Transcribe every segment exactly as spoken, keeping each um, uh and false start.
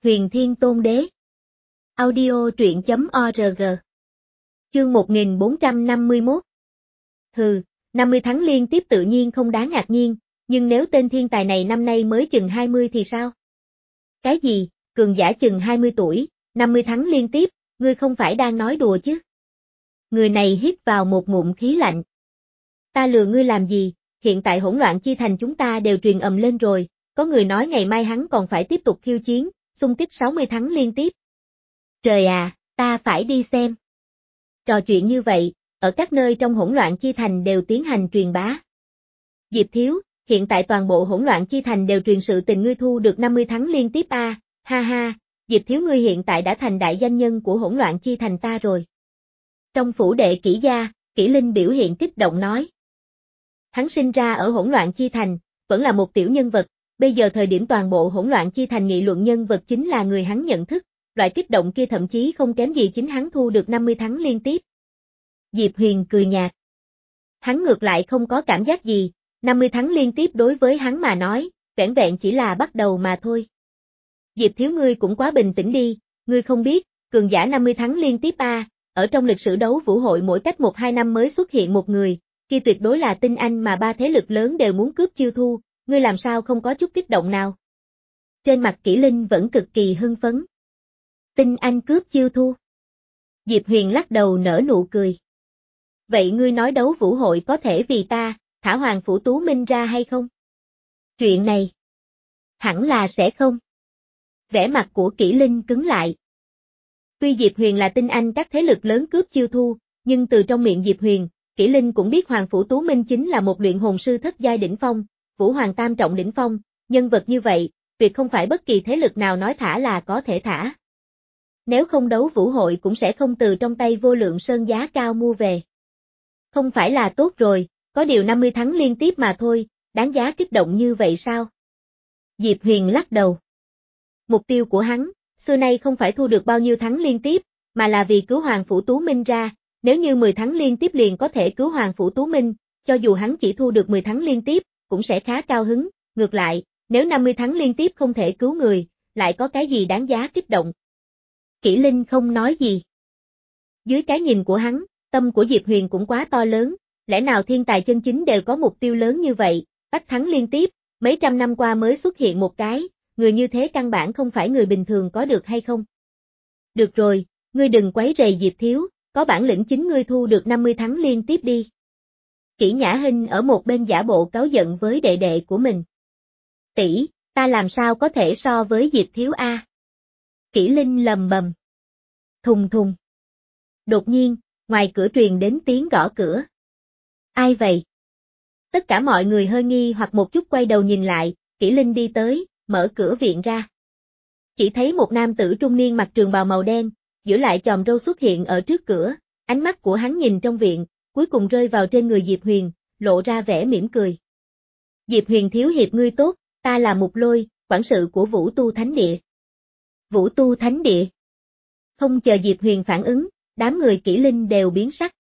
Huyền Thiên Tôn Đế. Audio truyện chấm org. Chương một nghìn bốn trăm năm mươi mốt. Hừ, năm mươi tháng liên tiếp tự nhiên không đáng ngạc nhiên, nhưng nếu tên thiên tài này năm nay mới chừng hai mươi thì sao? Cái gì, cường giả chừng hai mươi tuổi, năm mươi tháng liên tiếp, ngươi không phải đang nói đùa chứ? Người này hít vào một ngụm khí lạnh. Ta lừa ngươi làm gì, hiện tại hỗn loạn chi thành chúng ta đều truyền ầm lên rồi, có người nói ngày mai hắn còn phải tiếp tục khiêu chiến, xung kích sáu mươi tháng liên tiếp. Trời à, ta phải đi xem. Trò chuyện như vậy, ở các nơi trong hỗn loạn chi thành đều tiến hành truyền bá. Diệp Thiếu, hiện tại toàn bộ hỗn loạn chi thành đều truyền sự tình ngươi thu được năm mươi tháng liên tiếp a, à, ha ha, Diệp Thiếu ngươi hiện tại đã thành đại danh nhân của hỗn loạn chi thành ta rồi. Trong phủ đệ Kỷ gia, Kỷ Linh biểu hiện kích động nói. Hắn sinh ra ở hỗn loạn chi thành, vẫn là một tiểu nhân vật, bây giờ thời điểm toàn bộ hỗn loạn chi thành nghị luận nhân vật chính là người hắn nhận thức, loại kích động kia thậm chí không kém gì chính hắn thu được năm mươi tháng liên tiếp. Diệp Huyền cười nhạt. Hắn ngược lại không có cảm giác gì, năm mươi tháng liên tiếp đối với hắn mà nói, vẻn vẹn chỉ là bắt đầu mà thôi. Diệp Thiếu ngươi cũng quá bình tĩnh đi, ngươi không biết, cường giả năm mươi tháng liên tiếp a, ở trong lịch sử đấu vũ hội mỗi cách một hai năm mới xuất hiện một người, kia tuyệt đối là tinh anh mà ba thế lực lớn đều muốn cướp chiêu thu, ngươi làm sao không có chút kích động nào? Trên mặt Kỷ Linh vẫn cực kỳ hưng phấn. Tinh anh cướp chiêu thu. Diệp Huyền lắc đầu nở nụ cười. Vậy ngươi nói đấu vũ hội có thể vì ta, thả Hoàng Phủ Tú Minh ra hay không? Chuyện này, hẳn là sẽ không. Vẻ mặt của Kỷ Linh cứng lại. Tuy Diệp Huyền là tinh anh các thế lực lớn cướp chiêu thu, nhưng từ trong miệng Diệp Huyền, Kỷ Linh cũng biết Hoàng Phủ Tú Minh chính là một luyện hồn sư thất giai đỉnh phong, Vũ Hoàng tam trọng đỉnh phong, nhân vật như vậy, tuyệt không phải bất kỳ thế lực nào nói thả là có thể thả. Nếu không đấu vũ hội cũng sẽ không từ trong tay Vô Lượng Sơn giá cao mua về. Không phải là tốt rồi, có điều năm mươi tháng liên tiếp mà thôi, đáng giá kích động như vậy sao? Diệp Huyền lắc đầu. Mục tiêu của hắn, xưa nay không phải thu được bao nhiêu tháng liên tiếp, mà là vì cứu Hoàng Phủ Tú Minh ra, nếu như mười tháng liên tiếp liền có thể cứu Hoàng Phủ Tú Minh, cho dù hắn chỉ thu được mười tháng liên tiếp, cũng sẽ khá cao hứng, ngược lại, nếu năm mươi tháng liên tiếp không thể cứu người, lại có cái gì đáng giá kích động? Kỷ Linh không nói gì. Dưới cái nhìn của hắn, tâm của Diệp Huyền cũng quá to lớn, lẽ nào thiên tài chân chính đều có mục tiêu lớn như vậy, bắt thắng liên tiếp, mấy trăm năm qua mới xuất hiện một cái, người như thế căn bản không phải người bình thường có được hay không? Được rồi, ngươi đừng quấy rầy Diệp Thiếu, có bản lĩnh chính ngươi thu được năm mươi tháng liên tiếp đi. Kỷ Nhã Hinh ở một bên giả bộ cáu giận với đệ đệ của mình. Tỷ, ta làm sao có thể so với Diệp Thiếu a? Kỷ Linh lầm bầm. Thùng thùng. Đột nhiên, ngoài cửa truyền đến tiếng gõ cửa. Ai vậy? Tất cả mọi người hơi nghi hoặc một chút quay đầu nhìn lại, Kỷ Linh đi tới, mở cửa viện ra. Chỉ thấy một nam tử trung niên mặc trường bào màu đen, giữ lại chòm râu xuất hiện ở trước cửa, ánh mắt của hắn nhìn trong viện, cuối cùng rơi vào trên người Diệp Huyền, lộ ra vẻ mỉm cười. Diệp Huyền thiếu hiệp ngươi tốt, ta là Mục Lôi, quản sự của Vũ Tu Thánh Địa. Vũ Tu Thánh Địa. Không chờ Diệp Huyền phản ứng, đám người Kỷ Linh đều biến sắc.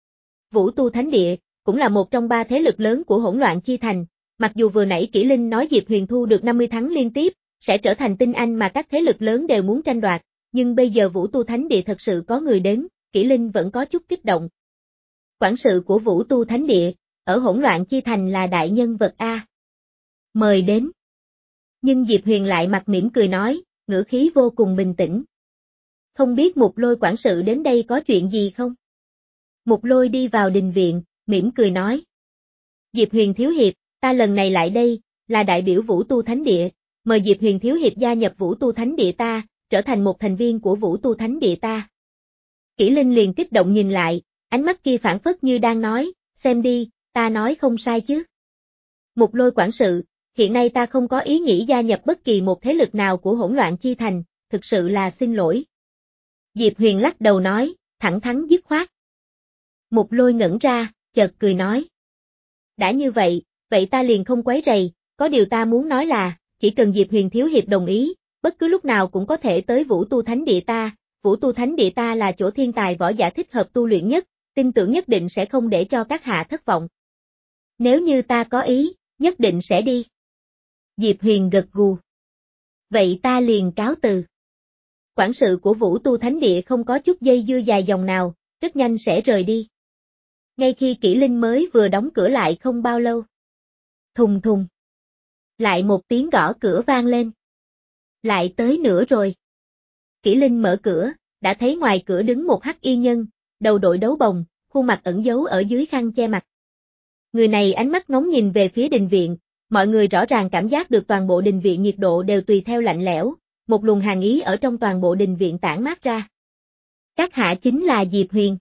Vũ Tu Thánh Địa, cũng là một trong ba thế lực lớn của hỗn loạn chi thành, mặc dù vừa nãy Kỷ Linh nói Diệp Huyền thu được năm mươi tháng liên tiếp, sẽ trở thành tinh anh mà các thế lực lớn đều muốn tranh đoạt, nhưng bây giờ Vũ Tu Thánh Địa thật sự có người đến, Kỷ Linh vẫn có chút kích động. Quản sự của Vũ Tu Thánh Địa, ở hỗn loạn chi thành là đại nhân vật A. Mời đến. Nhưng Diệp Huyền lại mặt mỉm cười nói, ngữ khí vô cùng bình tĩnh. Không biết Mục Lôi quản sự đến đây có chuyện gì không? Mục Lôi đi vào đình viện, mỉm cười nói. Diệp Huyền thiếu hiệp, ta lần này lại đây, là đại biểu Vũ Tu Thánh Địa, mời Diệp Huyền thiếu hiệp gia nhập Vũ Tu Thánh Địa ta, trở thành một thành viên của Vũ Tu Thánh Địa ta. Kỷ Linh liền kích động nhìn lại, ánh mắt kia phảng phất như đang nói, xem đi, ta nói không sai chứ. Mục Lôi quản sự, hiện nay ta không có ý nghĩ gia nhập bất kỳ một thế lực nào của hỗn loạn chi thành, thực sự là xin lỗi. Diệp Huyền lắc đầu nói, thẳng thắn dứt khoát. Mục Lôi ngẩn ra, chợt cười nói. Đã như vậy, vậy ta liền không quấy rầy, có điều ta muốn nói là, chỉ cần Diệp Huyền thiếu hiệp đồng ý, bất cứ lúc nào cũng có thể tới Vũ Tu Thánh Địa ta, Vũ Tu Thánh Địa ta là chỗ thiên tài võ giả thích hợp tu luyện nhất, tin tưởng nhất định sẽ không để cho các hạ thất vọng. Nếu như ta có ý, nhất định sẽ đi. Diệp Huyền gật gù. Vậy ta liền cáo từ. Quản sự của Vũ Tu Thánh Địa không có chút dây dưa dài dòng nào, rất nhanh sẽ rời đi. Ngay khi Kỷ Linh mới vừa đóng cửa lại không bao lâu. Thùng thùng. Lại một tiếng gõ cửa vang lên. Lại tới nữa rồi. Kỷ Linh mở cửa, đã thấy ngoài cửa đứng một hắc y nhân, đầu đội đấu bồng, khuôn mặt ẩn giấu ở dưới khăn che mặt. Người này ánh mắt ngóng nhìn về phía đình viện, mọi người rõ ràng cảm giác được toàn bộ đình viện nhiệt độ đều tùy theo lạnh lẽo, một luồng hàn ý ở trong toàn bộ đình viện tản mát ra. Các hạ chính là Diệp Huyền.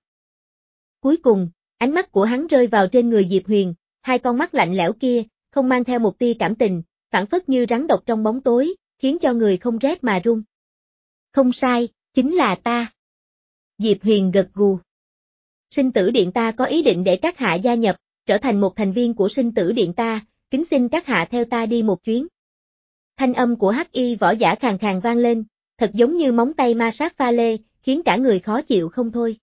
Cuối cùng, ánh mắt của hắn rơi vào trên người Diệp Huyền, hai con mắt lạnh lẽo kia, không mang theo một tia cảm tình, phảng phất như rắn độc trong bóng tối, khiến cho người không rét mà run. Không sai, chính là ta. Diệp Huyền gật gù. Sinh tử điện ta có ý định để các hạ gia nhập, trở thành một thành viên của sinh tử điện ta, kính xin các hạ theo ta đi một chuyến. Thanh âm của hắc y võ giả khàn khàn vang lên, thật giống như móng tay ma sát pha lê, khiến cả người khó chịu không thôi.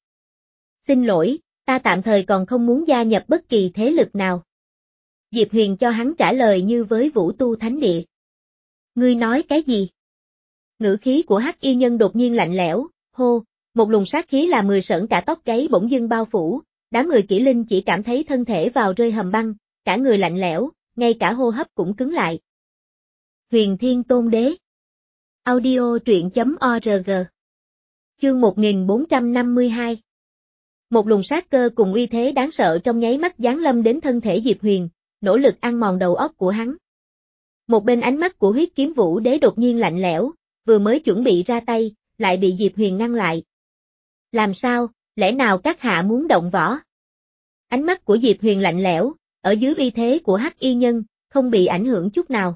Xin lỗi, ta tạm thời còn không muốn gia nhập bất kỳ thế lực nào. Diệp Huyền cho hắn trả lời như với Vũ Tu Thánh Địa. Ngươi nói cái gì? Ngữ khí của hắc y nhân đột nhiên lạnh lẽo, hô, một luồng sát khí là mười sởn cả tóc gáy bỗng dưng bao phủ, đám người Kỷ Linh chỉ cảm thấy thân thể vào rơi hầm băng, cả người lạnh lẽo, ngay cả hô hấp cũng cứng lại. Huyền Thiên Tôn Đế. Audio truyện chấm org. Chương một nghìn bốn trăm năm mươi hai. Một luồng sát cơ cùng uy thế đáng sợ trong nháy mắt giáng lâm đến thân thể Diệp Huyền, nỗ lực ăn mòn đầu óc của hắn. Một bên ánh mắt của Huyết Kiếm Vũ Đế đột nhiên lạnh lẽo, vừa mới chuẩn bị ra tay, lại bị Diệp Huyền ngăn lại. Làm sao, lẽ nào các hạ muốn động võ? Ánh mắt của Diệp Huyền lạnh lẽo, ở dưới uy thế của hắc y nhân, không bị ảnh hưởng chút nào.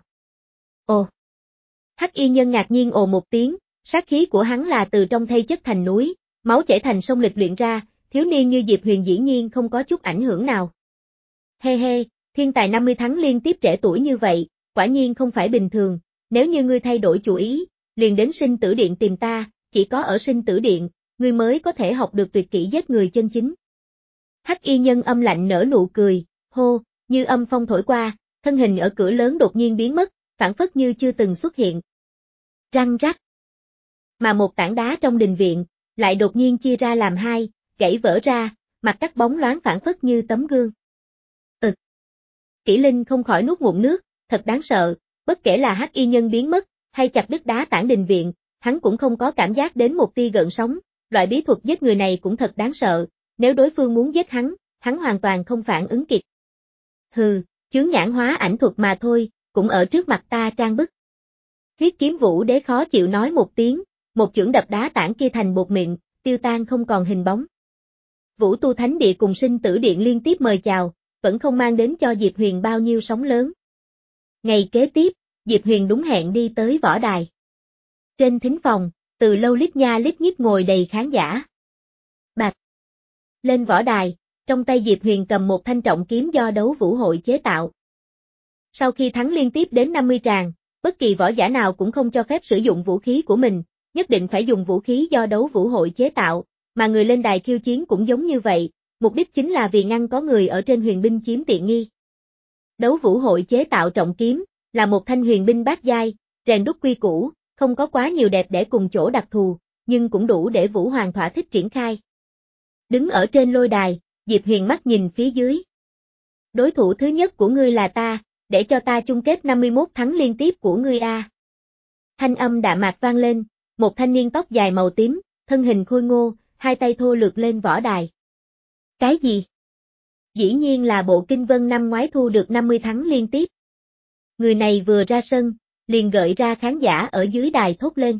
Ồ! Hắc y nhân ngạc nhiên ồ một tiếng, sát khí của hắn là từ trong thây chất thành núi, máu chảy thành sông lịch luyện ra, thiếu niên như Diệp Huyền dĩ nhiên không có chút ảnh hưởng nào. Hê hê, thiên tài năm mươi tháng liên tiếp trẻ tuổi như vậy, quả nhiên không phải bình thường, nếu như ngươi thay đổi chủ ý, liền đến sinh tử điện tìm ta, chỉ có ở sinh tử điện, ngươi mới có thể học được tuyệt kỹ giết người chân chính. Hắc y nhân âm lạnh nở nụ cười, hô, như âm phong thổi qua, thân hình ở cửa lớn đột nhiên biến mất, phảng phất như chưa từng xuất hiện. Răng rắc. Mà một tảng đá trong đình viện, lại đột nhiên chia ra làm hai, gãy vỡ ra, mặt cắt bóng loáng phảng phất như tấm gương. Ừ. Kỷ Linh không khỏi nuốt ngụm nước, thật đáng sợ, bất kể là hắc y nhân biến mất, hay chặt đứt đá tảng đình viện, hắn cũng không có cảm giác đến một tia gợn sóng, loại bí thuật giết người này cũng thật đáng sợ, nếu đối phương muốn giết hắn, hắn hoàn toàn không phản ứng kịp. Hừ, chướng nhãn hóa ảnh thuật mà thôi, cũng ở trước mặt ta trang bức. Huyết Kiếm Vũ Đế khó chịu nói một tiếng, một chưởng đập đá tảng kia thành bột mịn, tiêu tan không còn hình bóng. Vũ Tu Thánh Địa cùng sinh tử điện liên tiếp mời chào, vẫn không mang đến cho Diệp Huyền bao nhiêu sóng lớn. Ngày kế tiếp, Diệp Huyền đúng hẹn đi tới võ đài. Trên thính phòng, từ lâu lít nha lít nhít ngồi đầy khán giả. Bạch. Lên võ đài, trong tay Diệp Huyền cầm một thanh trọng kiếm do đấu vũ hội chế tạo. Sau khi thắng liên tiếp đến năm mươi tràng, bất kỳ võ giả nào cũng không cho phép sử dụng vũ khí của mình, nhất định phải dùng vũ khí do đấu vũ hội chế tạo, mà người lên đài khiêu chiến cũng giống như vậy, mục đích chính là vì ngăn có người ở trên huyền binh chiếm tiện nghi. Đấu vũ hội chế tạo trọng kiếm, là một thanh huyền binh bát giai, rèn đúc quy củ, không có quá nhiều đẹp để cùng chỗ đặc thù, nhưng cũng đủ để Vũ Hoàng thỏa thích triển khai. Đứng ở trên lôi đài, Diệp Huyền mắt nhìn phía dưới. Đối thủ thứ nhất của ngươi là ta, để cho ta chung kết năm mươi mốt thắng liên tiếp của ngươi a. Thanh âm đạm mạc vang lên, một thanh niên tóc dài màu tím, thân hình khôi ngô, hai tay thô lược lên võ đài. Cái gì? Dĩ nhiên là Bộ Kinh Vân năm ngoái thu được năm mươi thắng liên tiếp. Người này vừa ra sân, liền gợi ra khán giả ở dưới đài thốt lên.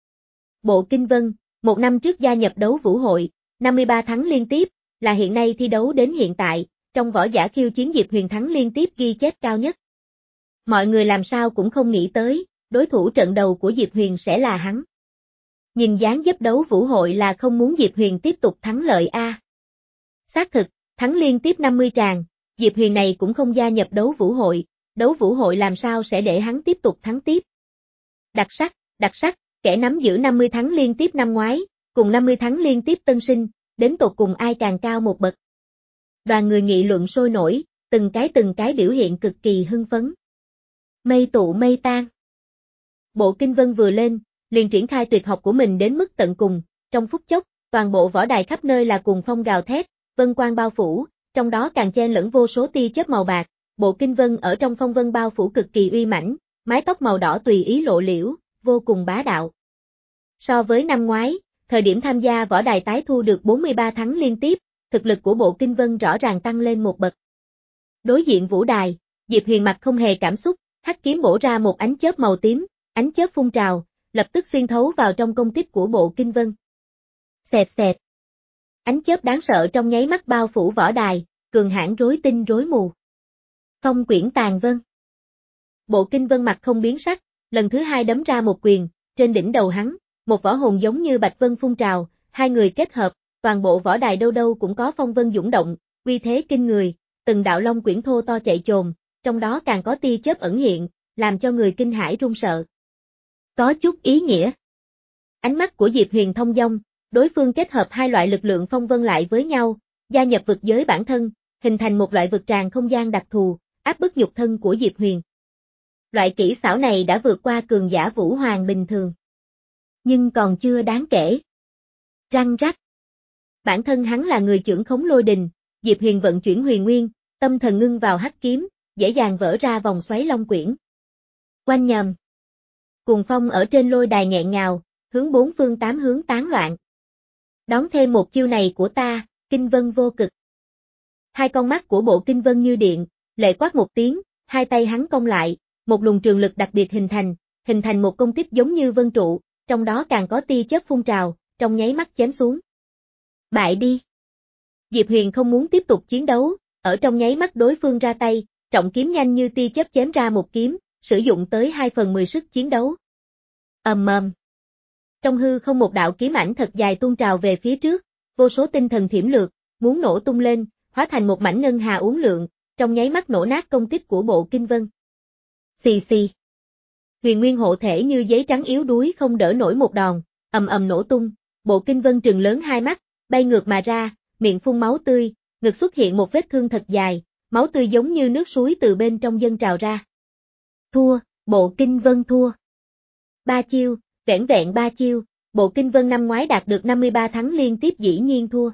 Bộ Kinh Vân, một năm trước gia nhập đấu vũ hội, năm mươi ba thắng liên tiếp, là hiện nay thi đấu đến hiện tại, trong võ giả khiêu chiến Diệp Huyền thắng liên tiếp ghi chép cao nhất. Mọi người làm sao cũng không nghĩ tới, đối thủ trận đầu của Diệp Huyền sẽ là hắn. Nhìn dáng dấp đấu vũ hội là không muốn Diệp Huyền tiếp tục thắng lợi a. Xác thực, thắng liên tiếp năm mươi tràng, Diệp Huyền này cũng không gia nhập đấu vũ hội, đấu vũ hội làm sao sẽ để hắn tiếp tục thắng tiếp. Đặc sắc, đặc sắc, kẻ nắm giữ năm mươi thắng liên tiếp năm ngoái, cùng năm mươi thắng liên tiếp tân sinh, đến tột cùng ai càng cao một bậc. Đoàn người nghị luận sôi nổi, từng cái từng cái biểu hiện cực kỳ hưng phấn. Mây tụ mây tan. Bộ Kinh Vân vừa lên, liền triển khai tuyệt học của mình đến mức tận cùng, trong phút chốc, toàn bộ võ đài khắp nơi là cuồng phong gào thét, vân quang bao phủ, trong đó càng chen lẫn vô số tia chớp màu bạc, Bộ Kinh Vân ở trong phong vân bao phủ cực kỳ uy mãnh, mái tóc màu đỏ tùy ý lộ liễu, vô cùng bá đạo. So với năm ngoái, thời điểm tham gia võ đài tái thu được bốn mươi ba thắng liên tiếp, thực lực của Bộ Kinh Vân rõ ràng tăng lên một bậc. Đối diện vũ đài, Diệp Huyền mặt không hề cảm xúc, hắc kiếm bổ ra một ánh chớp màu tím, ánh chớp phun trào, lập tức xuyên thấu vào trong công kích của Bộ Kinh Vân. Xẹt xẹt. Ánh chớp đáng sợ trong nháy mắt bao phủ võ đài, cường hãn rối tinh rối mù. Phong quyển tàn vân. Bộ Kinh Vân mặt không biến sắc, lần thứ hai đấm ra một quyền, trên đỉnh đầu hắn, một võ hồn giống như bạch vân phun trào, hai người kết hợp, toàn bộ võ đài đâu đâu cũng có phong vân dũng động, uy thế kinh người, từng đạo long quyển thô to chạy chồm, trong đó càng có tia chớp ẩn hiện, làm cho người kinh hãi run sợ. Có chút ý nghĩa. Ánh mắt của Diệp Huyền thông dong, đối phương kết hợp hai loại lực lượng phong vân lại với nhau, gia nhập vực giới bản thân, hình thành một loại vực tràng không gian đặc thù, áp bức nhục thân của Diệp Huyền. Loại kỹ xảo này đã vượt qua cường giả vũ hoàng bình thường. Nhưng còn chưa đáng kể. Răng rắc. Bản thân hắn là người trưởng khống lôi đình, Diệp Huyền vận chuyển huyền nguyên, tâm thần ngưng vào hắc kiếm, dễ dàng vỡ ra vòng xoáy long quyển. Quanh nhầm. Cuồng phong ở trên lôi đài nghẹn ngào, hướng bốn phương tám hướng tán loạn. Đón thêm một chiêu này của ta, Kinh Vân vô cực. Hai con mắt của Bộ Kinh Vân như điện, lệ quát một tiếng, hai tay hắn cong lại, một luồng trường lực đặc biệt hình thành, hình thành một công kích giống như vân trụ, trong đó càng có tia chớp phun trào, trong nháy mắt chém xuống. Bại đi. Diệp Huyền không muốn tiếp tục chiến đấu, ở trong nháy mắt đối phương ra tay, trọng kiếm nhanh như tia chớp chém ra một kiếm, sử dụng tới hai phần mười sức chiến đấu. Ầm ầm. Trong hư không một đạo kiếm ảnh thật dài tuôn trào về phía trước, vô số tinh thần thiểm lược, muốn nổ tung lên, hóa thành một mảnh ngân hà uốn lượn, trong nháy mắt nổ nát công kích của Bộ Kinh Vân. Xì xì. Huyền nguyên hộ thể như giấy trắng yếu đuối không đỡ nổi một đòn, ầm ầm nổ tung, Bộ Kinh Vân trừng lớn hai mắt, bay ngược mà ra, miệng phun máu tươi, ngực xuất hiện một vết thương thật dài, máu tươi giống như nước suối từ bên trong dâng trào ra. Thua, Bộ Kinh Vân thua. Ba chiêu, vẻn vẹn ba chiêu, Bộ Kinh Vân năm ngoái đạt được năm mươi ba thắng liên tiếp dĩ nhiên thua.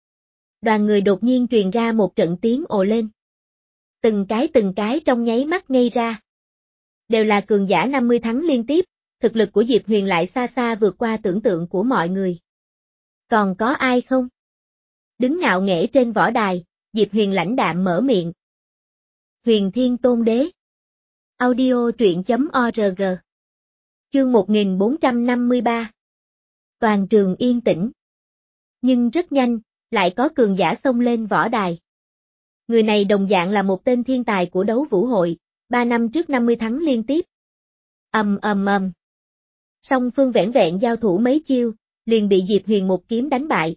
Đoàn người đột nhiên truyền ra một trận tiếng ồ lên. Từng cái từng cái trong nháy mắt ngây ra. Đều là cường giả năm mươi thắng liên tiếp, thực lực của Diệp Huyền lại xa xa vượt qua tưởng tượng của mọi người. Còn có ai không? Đứng ngạo nghễ trên võ đài, Diệp Huyền lãnh đạm mở miệng. Huyền Thiên Tôn Đế. Audio truyện chấm org. Chương một nghìn bốn trăm năm mươi ba. Toàn trường yên tĩnh. Nhưng rất nhanh, lại có cường giả xông lên võ đài. Người này đồng dạng là một tên thiên tài của đấu vũ hội, ba năm trước năm mươi thắng liên tiếp. Ầm ầm ầm. Song phương vẻn vẹn giao thủ mấy chiêu, liền bị Diệp Huyền một kiếm đánh bại.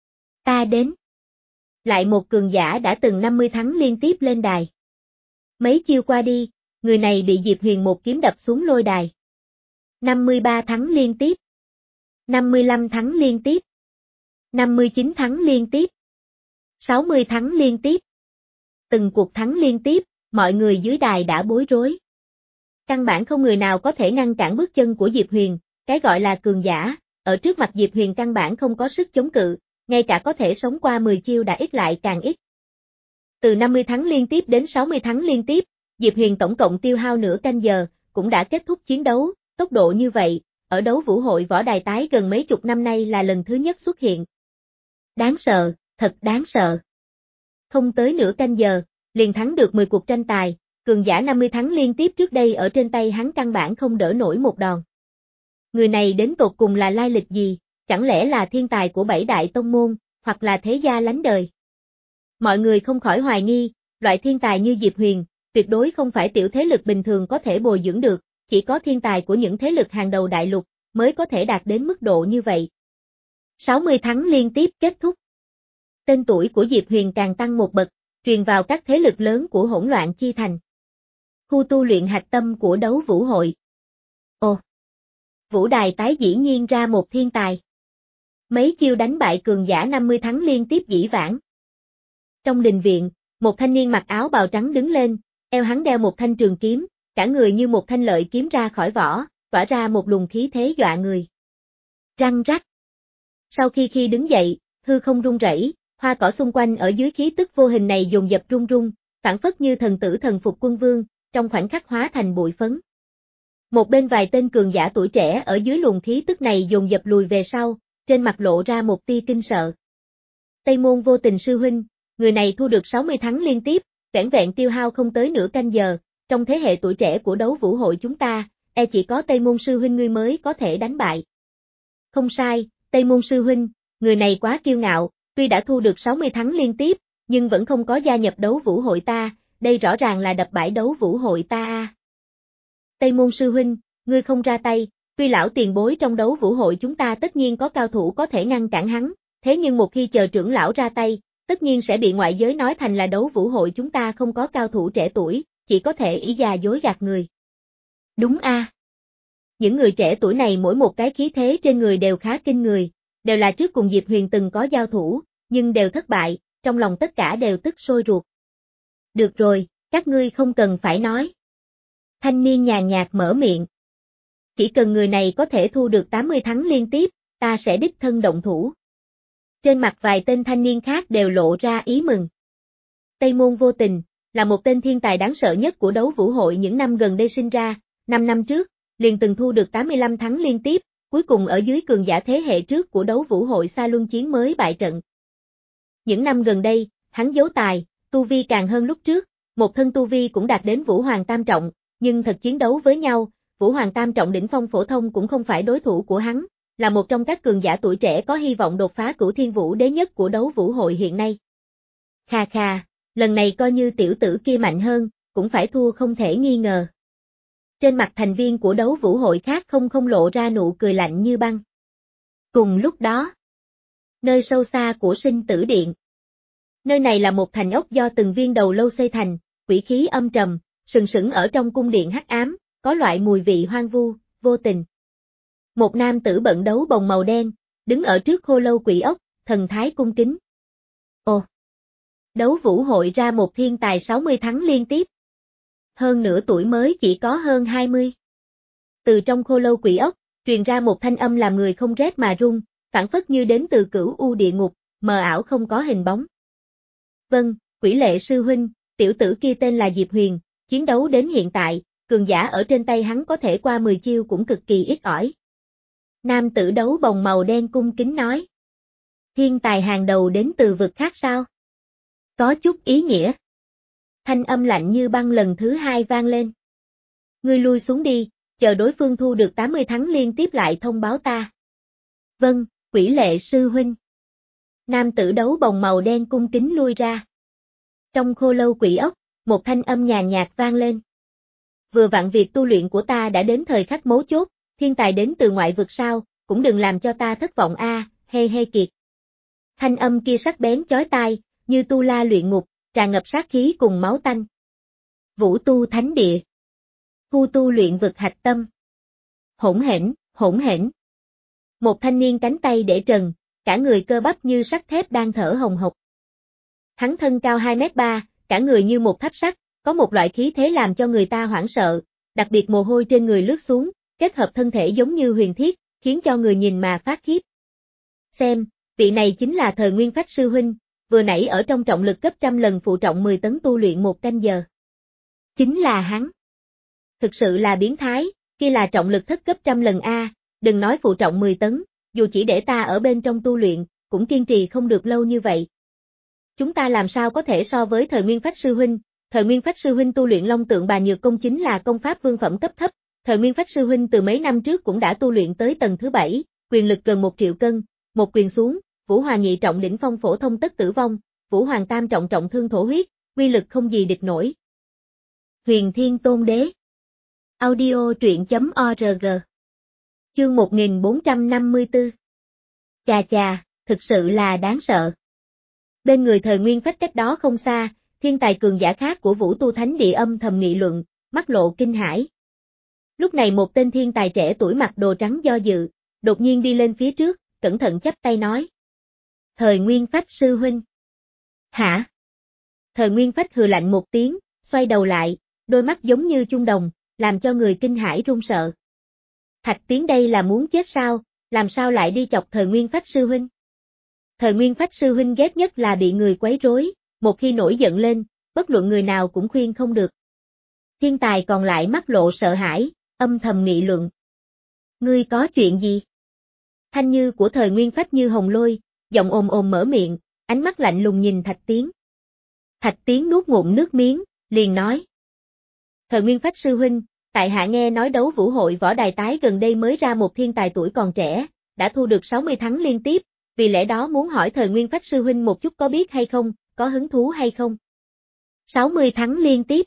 Ta đến. Lại một cường giả đã từng năm mươi thắng liên tiếp lên đài. Mấy chiêu qua đi, người này bị Diệp Huyền một kiếm đập xuống lôi đài. năm mươi ba thắng liên tiếp. năm mươi lăm thắng liên tiếp. năm mươi chín thắng liên tiếp. sáu mươi thắng liên tiếp. Từng cuộc thắng liên tiếp, mọi người dưới đài đã bối rối. Căn bản không người nào có thể ngăn cản bước chân của Diệp Huyền, cái gọi là cường giả, ở trước mặt Diệp Huyền căn bản không có sức chống cự, ngay cả có thể sống qua mười chiêu đã ít lại càng ít. Từ năm mươi thắng liên tiếp đến sáu mươi thắng liên tiếp, Diệp Huyền tổng cộng tiêu hao nửa canh giờ, cũng đã kết thúc chiến đấu, tốc độ như vậy, ở đấu vũ hội võ đài tái gần mấy chục năm nay là lần thứ nhất xuất hiện. Đáng sợ, thật đáng sợ. Không tới nửa canh giờ, liền thắng được mười cuộc tranh tài, cường giả năm mươi thắng liên tiếp trước đây ở trên tay hắn căn bản không đỡ nổi một đòn. Người này đến tột cùng là lai lịch gì, chẳng lẽ là thiên tài của bảy đại tông môn, hoặc là thế gia lánh đời. Mọi người không khỏi hoài nghi, loại thiên tài như Diệp Huyền, tuyệt đối không phải tiểu thế lực bình thường có thể bồi dưỡng được, chỉ có thiên tài của những thế lực hàng đầu đại lục, mới có thể đạt đến mức độ như vậy. sáu mươi thắng liên tiếp kết thúc. Tên tuổi của Diệp Huyền càng tăng một bậc, truyền vào các thế lực lớn của hỗn loạn chi thành. Khu tu luyện hạch tâm của đấu vũ hội. Ồ! Vũ đài tái dĩ nhiên ra một thiên tài. Mấy chiêu đánh bại cường giả năm mươi thắng liên tiếp dĩ vãng. Trong đình viện, một thanh niên mặc áo bào trắng đứng lên, eo hắn đeo một thanh trường kiếm, cả người như một thanh lợi kiếm ra khỏi vỏ, tỏa ra một luồng khí thế dọa người. Răng rắc. Sau khi khi đứng dậy, hư không rung rẩy, hoa cỏ xung quanh ở dưới khí tức vô hình này dồn dập rung rung, phản phất như thần tử thần phục quân vương, trong khoảnh khắc hóa thành bụi phấn. Một bên vài tên cường giả tuổi trẻ ở dưới luồng khí tức này dồn dập lùi về sau, trên mặt lộ ra một tia kinh sợ. Tây Môn Vô Tình sư huynh, người này thu được sáu mươi thắng liên tiếp, vẻn vẹn tiêu hao không tới nửa canh giờ, trong thế hệ tuổi trẻ của đấu vũ hội chúng ta, e chỉ có Tây Môn sư huynh ngươi mới có thể đánh bại. Không sai, Tây Môn sư huynh, người này quá kiêu ngạo, tuy đã thu được sáu mươi thắng liên tiếp, nhưng vẫn không có gia nhập đấu vũ hội ta, đây rõ ràng là đập bãi đấu vũ hội ta a. Tây Môn sư huynh, ngươi không ra tay, tuy lão tiền bối trong đấu vũ hội chúng ta tất nhiên có cao thủ có thể ngăn cản hắn, thế nhưng một khi chờ trưởng lão ra tay, tất nhiên sẽ bị ngoại giới nói thành là đấu vũ hội chúng ta không có cao thủ trẻ tuổi, chỉ có thể ý già dối gạt người. Đúng a. À. Những người trẻ tuổi này mỗi một cái khí thế trên người đều khá kinh người, đều là trước cùng Diệp Huyền từng có giao thủ, nhưng đều thất bại, trong lòng tất cả đều tức sôi ruột. Được rồi, các ngươi không cần phải nói. Thanh niên nhàn nhạt mở miệng. Chỉ cần người này có thể thu được tám mươi thắng liên tiếp, ta sẽ đích thân động thủ. Trên mặt vài tên thanh niên khác đều lộ ra ý mừng. Tây Môn Vô Tình, là một tên thiên tài đáng sợ nhất của đấu vũ hội những năm gần đây sinh ra, năm năm trước, liền từng thu được tám mươi lăm thắng liên tiếp, cuối cùng ở dưới cường giả thế hệ trước của đấu vũ hội Sa Luân Chiến mới bại trận. Những năm gần đây, hắn giấu tài, tu vi càng hơn lúc trước, một thân tu vi cũng đạt đến Vũ Hoàng Tam Trọng, nhưng thật chiến đấu với nhau, Vũ Hoàng Tam Trọng đỉnh phong phổ thông cũng không phải đối thủ của hắn, là một trong các cường giả tuổi trẻ có hy vọng đột phá Cửu Thiên Vũ Đế nhất của đấu vũ hội hiện nay. Khà khà, lần này coi như tiểu tử kia mạnh hơn, cũng phải thua không thể nghi ngờ. Trên mặt thành viên của đấu vũ hội khác không không lộ ra nụ cười lạnh như băng. Cùng lúc đó, nơi sâu xa của Sinh Tử Điện. Nơi này là một thành ốc do từng viên đầu lâu xây thành, quỷ khí âm trầm, sừng sững ở trong cung điện hắc ám, có loại mùi vị hoang vu, vô tình. Một nam tử bận đấu bồng màu đen, đứng ở trước khô lâu quỷ ốc, thần thái cung kính. Ồ! Đấu vũ hội ra một thiên tài sáu mươi thắng liên tiếp. Hơn nửa tuổi mới chỉ có hơn hai mươi. Từ trong khô lâu quỷ ốc, truyền ra một thanh âm làm người không rét mà run, phản phất như đến từ cửu u địa ngục, mờ ảo không có hình bóng. Vâng, Quỷ Lệ sư huynh, tiểu tử kia tên là Diệp Huyền, chiến đấu đến hiện tại, cường giả ở trên tay hắn có thể qua mười chiêu cũng cực kỳ ít ỏi. Nam tử đấu bồng màu đen cung kính nói. Thiên tài hàng đầu đến từ vực khác sao? Có chút ý nghĩa. Thanh âm lạnh như băng lần thứ hai vang lên. Ngươi lui xuống đi, chờ đối phương thu được tám mươi thắng liên tiếp lại thông báo ta. Vâng, Quỷ Lệ sư huynh. Nam tử đấu bồng màu đen cung kính lui ra. Trong khô lâu quỷ ốc, một thanh âm nhàn nhạt vang lên. Vừa vặn việc tu luyện của ta đã đến thời khắc mấu chốt, thiên tài đến từ ngoại vực sao, cũng đừng làm cho ta thất vọng a, à, hê hê kiệt. Thanh âm kia sắc bén chói tai, như tu la luyện ngục, tràn ngập sát khí cùng máu tanh. Vũ tu thánh địa. Khu tu luyện vực hạch tâm. Hỗn hển, hỗn hển. Một thanh niên cánh tay để trần, cả người cơ bắp như sắt thép đang thở hồng hộc. Hắn thân cao hai mét ba, cả người như một tháp sắt, có một loại khí thế làm cho người ta hoảng sợ, đặc biệt mồ hôi trên người lướt xuống, kết hợp thân thể giống như huyền thiết, khiến cho người nhìn mà phát khiếp. Xem, vị này chính là Thời Nguyên Phách sư huynh, vừa nãy ở trong trọng lực gấp trăm lần phụ trọng mười tấn tu luyện một canh giờ. Chính là hắn. Thực sự là biến thái, kia là trọng lực thất gấp trăm lần a, đừng nói phụ trọng mười tấn, dù chỉ để ta ở bên trong tu luyện, cũng kiên trì không được lâu như vậy. Chúng ta làm sao có thể so với Thời Nguyên Phách sư huynh, Thời Nguyên Phách sư huynh tu luyện Long Tượng Bà Nhược Công chính là công pháp vương phẩm cấp thấp, Thời Nguyên Phách sư huynh từ mấy năm trước cũng đã tu luyện tới tầng thứ bảy, quyền lực gần một triệu cân, một quyền xuống, Vũ Hoàng nhị trọng đỉnh phong phổ thông tất tử vong, Vũ Hoàng tam trọng trọng thương thổ huyết, uy lực không gì địch nổi. Huyền Thiên Tôn Đế. Audio truyện chấm org. Chương một nghìn bốn trăm năm mươi tư. Chà chà, thực sự là đáng sợ. Bên người Thời Nguyên Phách cách đó không xa, thiên tài cường giả khác của Vũ Tu Thánh Địa âm thầm nghị luận, mắt lộ kinh hãi. Lúc này một tên thiên tài trẻ tuổi mặc đồ trắng do dự, đột nhiên đi lên phía trước, cẩn thận chắp tay nói. Thời Nguyên Phách sư huynh. Hả? Thời Nguyên Phách hừ lạnh một tiếng, xoay đầu lại, đôi mắt giống như chung đồng, làm cho người kinh hãi run sợ. Thạch Tiến đây là muốn chết sao, làm sao lại đi chọc Thời Nguyên Phách sư huynh? Thời Nguyên Phách sư huynh ghét nhất là bị người quấy rối, một khi nổi giận lên, bất luận người nào cũng khuyên không được. Thiên tài còn lại mắt lộ sợ hãi, âm thầm nghị luận. Ngươi có chuyện gì? Thanh như của Thời Nguyên Phách như hồng lôi, giọng ồm ồm mở miệng, ánh mắt lạnh lùng nhìn Thạch Tiến. Thạch Tiến nuốt ngụm nước miếng, liền nói. Thời Nguyên Phách sư huynh, tại hạ nghe nói đấu vũ hội võ đài tái gần đây mới ra một thiên tài tuổi còn trẻ, đã thu được sáu mươi thắng liên tiếp, vì lẽ đó muốn hỏi Thời Nguyên Phách sư huynh một chút có biết hay không, có hứng thú hay không? sáu mươi thắng liên tiếp.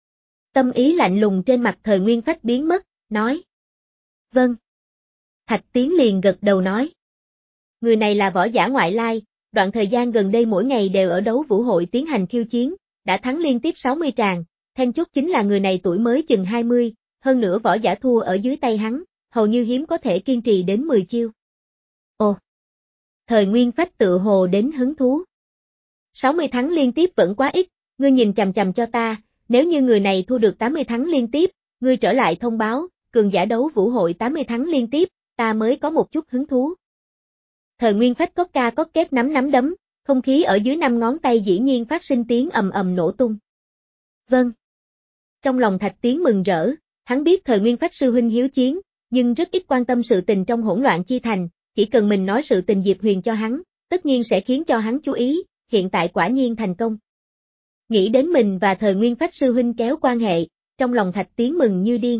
Tâm ý lạnh lùng trên mặt Thời Nguyên Phách biến mất, nói. Vâng. Thạch Tiến liền gật đầu nói. Người này là võ giả ngoại lai, đoạn thời gian gần đây mỗi ngày đều ở đấu vũ hội tiến hành khiêu chiến, đã thắng liên tiếp sáu mươi tràng, then chốt chính là người này tuổi mới chừng hai mươi, hơn nữa võ giả thua ở dưới tay hắn, hầu như hiếm có thể kiên trì đến mười chiêu. Ồ! Thời Nguyên Phách tự hồ đến hứng thú. sáu mươi thắng liên tiếp vẫn quá ít, ngươi nhìn chằm chằm cho ta, nếu như người này thu được tám mươi thắng liên tiếp, ngươi trở lại thông báo, cường giả đấu vũ hội tám mươi thắng liên tiếp, ta mới có một chút hứng thú. Thời Nguyên Phách cốt ca cốt kép nắm nắm đấm, không khí ở dưới năm ngón tay dĩ nhiên phát sinh tiếng ầm ầm nổ tung. Vâng. Trong lòng Thạch Tiến mừng rỡ, hắn biết Thời Nguyên Phách sư huynh hiếu chiến, nhưng rất ít quan tâm sự tình trong hỗn loạn chi thành, chỉ cần mình nói sự tình Diệp Huyền cho hắn, tất nhiên sẽ khiến cho hắn chú ý, hiện tại quả nhiên thành công. Nghĩ đến mình và Thời Nguyên Phách sư huynh kéo quan hệ, trong lòng Thạch Tiến mừng như điên.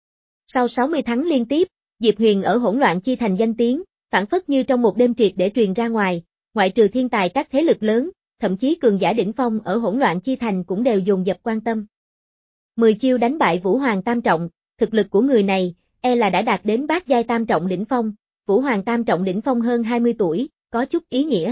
Sau sáu mươi thắng liên tiếp, Diệp Huyền ở hỗn loạn chi thành danh tiếng, phản phất như trong một đêm triệt để truyền ra ngoài, ngoại trừ thiên tài các thế lực lớn, thậm chí cường giả đỉnh phong ở hỗn loạn chi thành cũng đều dồn dập quan tâm. mười chiêu đánh bại Vũ Hoàng Tam Trọng, thực lực của người này, e là đã đạt đến bát giai Tam Trọng đỉnh phong, Vũ Hoàng Tam Trọng đỉnh phong hơn hai mươi tuổi, có chút ý nghĩa.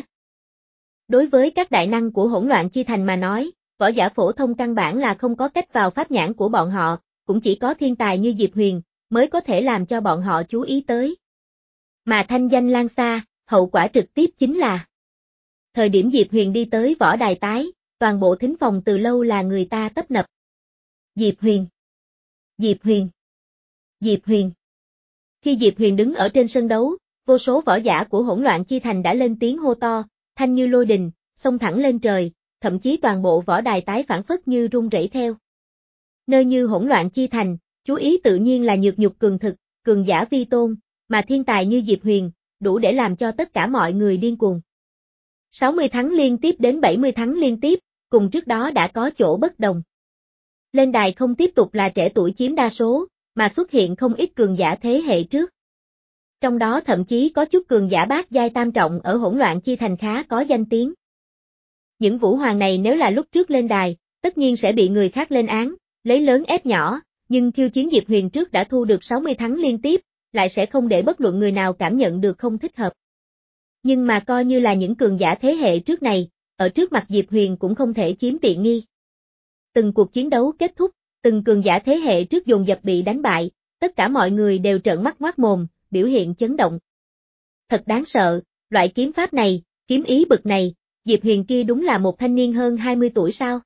Đối với các đại năng của hỗn loạn chi thành mà nói, võ giả phổ thông căn bản là không có cách vào pháp nhãn của bọn họ, cũng chỉ có thiên tài như Diệp Huyền, mới có thể làm cho bọn họ chú ý tới. Mà thanh danh lan xa, hậu quả trực tiếp chính là thời điểm Diệp Huyền đi tới võ đài tái, toàn bộ thính phòng từ lâu là người ta tấp nập. Diệp Huyền! Diệp Huyền! Diệp Huyền! Khi Diệp Huyền đứng ở trên sân đấu, vô số võ giả của hỗn loạn chi thành đã lên tiếng hô to, thanh như lôi đình, xông thẳng lên trời, thậm chí toàn bộ võ đài tái phản phất như rung rẩy theo. Nơi như hỗn loạn chi thành, chú ý tự nhiên là nhược nhục cường thực, cường giả vi tôn, mà thiên tài như Diệp Huyền, đủ để làm cho tất cả mọi người điên cuồng. sáu mươi thắng liên tiếp đến bảy mươi thắng liên tiếp, cùng trước đó đã có chỗ bất đồng. Lên đài không tiếp tục là trẻ tuổi chiếm đa số, mà xuất hiện không ít cường giả thế hệ trước. Trong đó thậm chí có chút cường giả bát giai tam trọng ở hỗn loạn chi thành khá có danh tiếng. Những vũ hoàng này nếu là lúc trước lên đài, tất nhiên sẽ bị người khác lên án, lấy lớn ép nhỏ, nhưng khiêu chiến Diệp Huyền trước đã thu được sáu mươi thắng liên tiếp, lại sẽ không để bất luận người nào cảm nhận được không thích hợp. Nhưng mà coi như là những cường giả thế hệ trước này, ở trước mặt Diệp Huyền cũng không thể chiếm tiện nghi. Từng cuộc chiến đấu kết thúc, từng cường giả thế hệ trước dồn dập bị đánh bại, tất cả mọi người đều trợn mắt ngoác mồm, biểu hiện chấn động. Thật đáng sợ, loại kiếm pháp này, kiếm ý bực này, Diệp Huyền kia đúng là một thanh niên hơn hai mươi tuổi sao?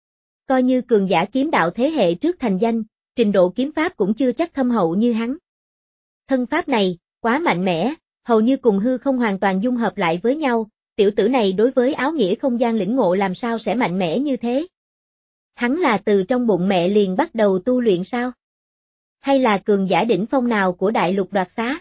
Coi như cường giả kiếm đạo thế hệ trước thành danh, trình độ kiếm pháp cũng chưa chắc thâm hậu như hắn. Thân pháp này, quá mạnh mẽ, hầu như cùng hư không hoàn toàn dung hợp lại với nhau, tiểu tử này đối với áo nghĩa không gian lĩnh ngộ làm sao sẽ mạnh mẽ như thế? Hắn là từ trong bụng mẹ liền bắt đầu tu luyện sao? Hay là cường giả đỉnh phong nào của đại lục đoạt xá?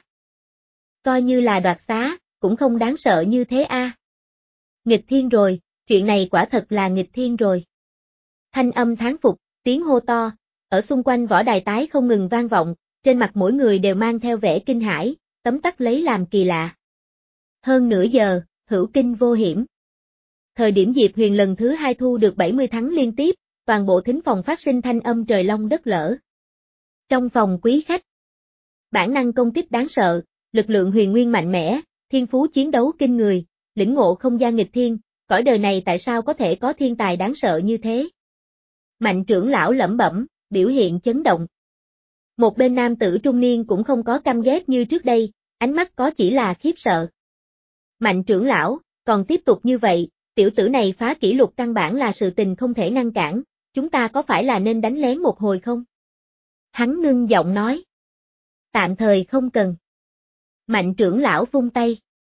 Coi như là đoạt xá, cũng không đáng sợ như thế a. À. Nghịch thiên rồi, chuyện này quả thật là nghịch thiên rồi. Thanh âm thán phục, tiếng hô to, ở xung quanh võ đài tái không ngừng vang vọng, trên mặt mỗi người đều mang theo vẻ kinh hãi, tấm tắc lấy làm kỳ lạ. Hơn nửa giờ, hữu kinh vô hiểm. Thời điểm Diệp Huyền lần thứ hai thu được bảy mươi thắng liên tiếp, toàn bộ thính phòng phát sinh thanh âm trời long đất lở. Trong phòng quý khách, bản năng công kích đáng sợ, lực lượng huyền nguyên mạnh mẽ, thiên phú chiến đấu kinh người, lĩnh ngộ không gian nghịch thiên, cõi đời này tại sao có thể có thiên tài đáng sợ như thế? Mạnh trưởng lão lẩm bẩm, biểu hiện chấn động. Một bên nam tử trung niên cũng không có căm ghét như trước đây, ánh mắt có chỉ là khiếp sợ. Mạnh trưởng lão, còn tiếp tục như vậy, tiểu tử này phá kỷ lục căn bản là sự tình không thể ngăn cản, chúng ta có phải là nên đánh lén một hồi không? Hắn ngưng giọng nói. Tạm thời không cần. Mạnh trưởng lão vung tay.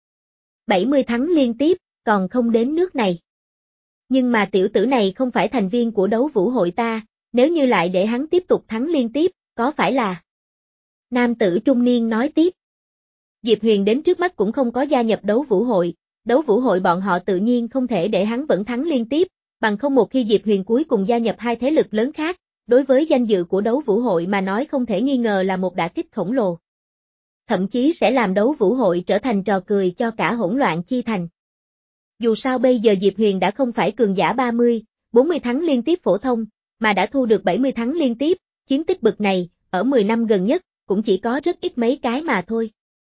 bảy mươi thắng liên tiếp, còn không đến nước này. Nhưng mà tiểu tử này không phải thành viên của đấu vũ hội ta, nếu như lại để hắn tiếp tục thắng liên tiếp, có phải là... Nam tử trung niên nói tiếp. Diệp Huyền đến trước mắt cũng không có gia nhập đấu vũ hội, đấu vũ hội bọn họ tự nhiên không thể để hắn vẫn thắng liên tiếp, bằng không một khi Diệp Huyền cuối cùng gia nhập hai thế lực lớn khác, đối với danh dự của đấu vũ hội mà nói không thể nghi ngờ là một đả kích khổng lồ. Thậm chí sẽ làm đấu vũ hội trở thành trò cười cho cả hỗn loạn chi thành. Dù sao bây giờ Diệp Huyền đã không phải cường giả ba mươi, bốn mươi thắng liên tiếp phổ thông, mà đã thu được bảy mươi thắng liên tiếp, chiến tích bực này, ở mười năm gần nhất, cũng chỉ có rất ít mấy cái mà thôi.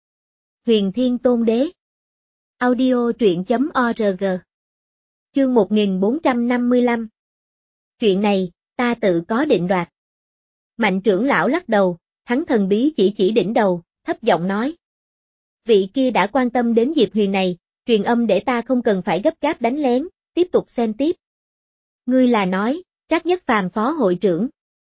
Huyền Thiên Tôn Đế. Audio truyện.org. Chương một nghìn bốn trăm năm mươi lăm. Chuyện này, ta tự có định đoạt. Mạnh trưởng lão lắc đầu, hắn thần bí chỉ chỉ đỉnh đầu, thấp giọng nói. Vị kia đã quan tâm đến Diệp Huyền này, truyền âm để ta không cần phải gấp gáp đánh lén, tiếp tục xem tiếp. Ngươi là nói, Trác Nhất Phàm phó hội trưởng.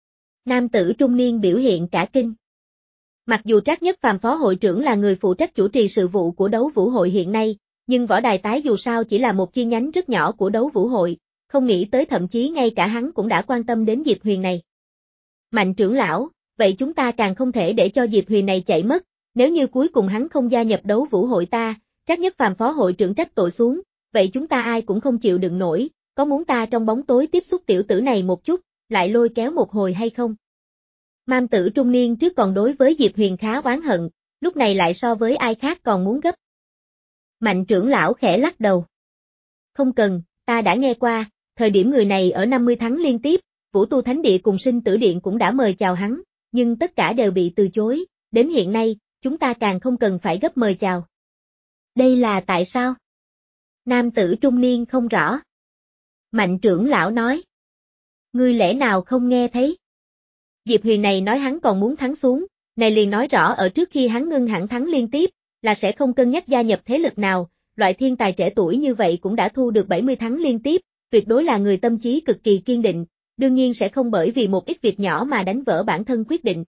Nam tử trung niên biểu hiện cả kinh. Mặc dù Trác Nhất Phàm phó hội trưởng là người phụ trách chủ trì sự vụ của đấu vũ hội hiện nay, nhưng võ đài tái dù sao chỉ là một chi nhánh rất nhỏ của đấu vũ hội, không nghĩ tới thậm chí ngay cả hắn cũng đã quan tâm đến Diệp Huyền này. Mạnh trưởng lão, vậy chúng ta càng không thể để cho Diệp Huyền này chạy mất, nếu như cuối cùng hắn không gia nhập đấu vũ hội ta, Trác Nhất Phàm phó hội trưởng trách tội xuống, vậy chúng ta ai cũng không chịu đựng nổi, có muốn ta trong bóng tối tiếp xúc tiểu tử này một chút, lại lôi kéo một hồi hay không? Nam tử trung niên trước còn đối với Diệp Huyền khá oán hận, lúc này lại so với ai khác còn muốn gấp. Mạnh trưởng lão khẽ lắc đầu. Không cần, ta đã nghe qua, thời điểm người này ở năm mươi thắng liên tiếp, Vũ Tu Thánh Địa cùng Sinh Tử Điện cũng đã mời chào hắn, nhưng tất cả đều bị từ chối, đến hiện nay, chúng ta càng không cần phải gấp mời chào. Đây là tại sao? Nam tử trung niên không rõ. Mạnh trưởng lão nói. Ngươi lẽ nào không nghe thấy? Diệp Huyền này nói hắn còn muốn thắng xuống, này liền nói rõ ở trước khi hắn ngưng hẳn thắng liên tiếp, là sẽ không cân nhắc gia nhập thế lực nào, loại thiên tài trẻ tuổi như vậy cũng đã thu được bảy mươi thắng liên tiếp, tuyệt đối là người tâm trí cực kỳ kiên định, đương nhiên sẽ không bởi vì một ít việc nhỏ mà đánh vỡ bản thân quyết định.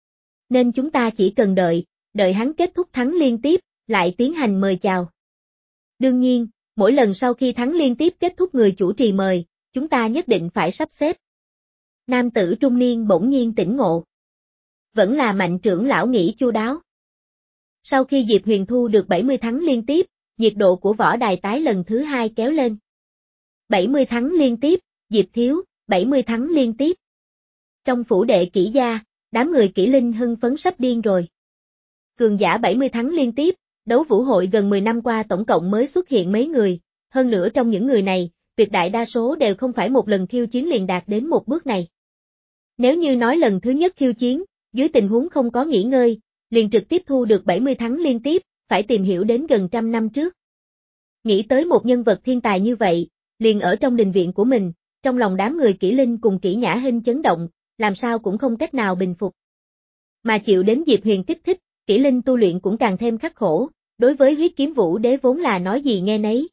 Nên chúng ta chỉ cần đợi, đợi hắn kết thúc thắng liên tiếp, lại tiến hành mời chào. Đương nhiên, mỗi lần sau khi thắng liên tiếp kết thúc người chủ trì mời, chúng ta nhất định phải sắp xếp. Nam tử trung niên bỗng nhiên tỉnh ngộ. Vẫn là Mạnh trưởng lão nghĩ chu đáo. Sau khi Diệp Huyền thu được bảy mươi thắng liên tiếp, nhiệt độ của võ đài tái lần thứ hai kéo lên. bảy mươi thắng liên tiếp, Diệp thiếu, bảy mươi thắng liên tiếp. Trong phủ đệ kỹ gia, đám người kỹ linh hưng phấn sắp điên rồi. Cường giả bảy mươi thắng liên tiếp, đấu vũ hội gần mười năm qua tổng cộng mới xuất hiện mấy người, hơn nữa trong những người này, tuyệt đại đa số đều không phải một lần khiêu chiến liền đạt đến một bước này. Nếu như nói lần thứ nhất khiêu chiến, dưới tình huống không có nghỉ ngơi, liền trực tiếp thu được bảy mươi thắng liên tiếp, phải tìm hiểu đến gần trăm năm trước. Nghĩ tới một nhân vật thiên tài như vậy, liền ở trong đình viện của mình, trong lòng đám người kỹ linh cùng kỹ nhã hinh chấn động, làm sao cũng không cách nào bình phục. Mà chịu đến Diệp Huyền kích thích, kỹ linh tu luyện cũng càng thêm khắc khổ, đối với huyết kiếm vũ đế vốn là nói gì nghe nấy.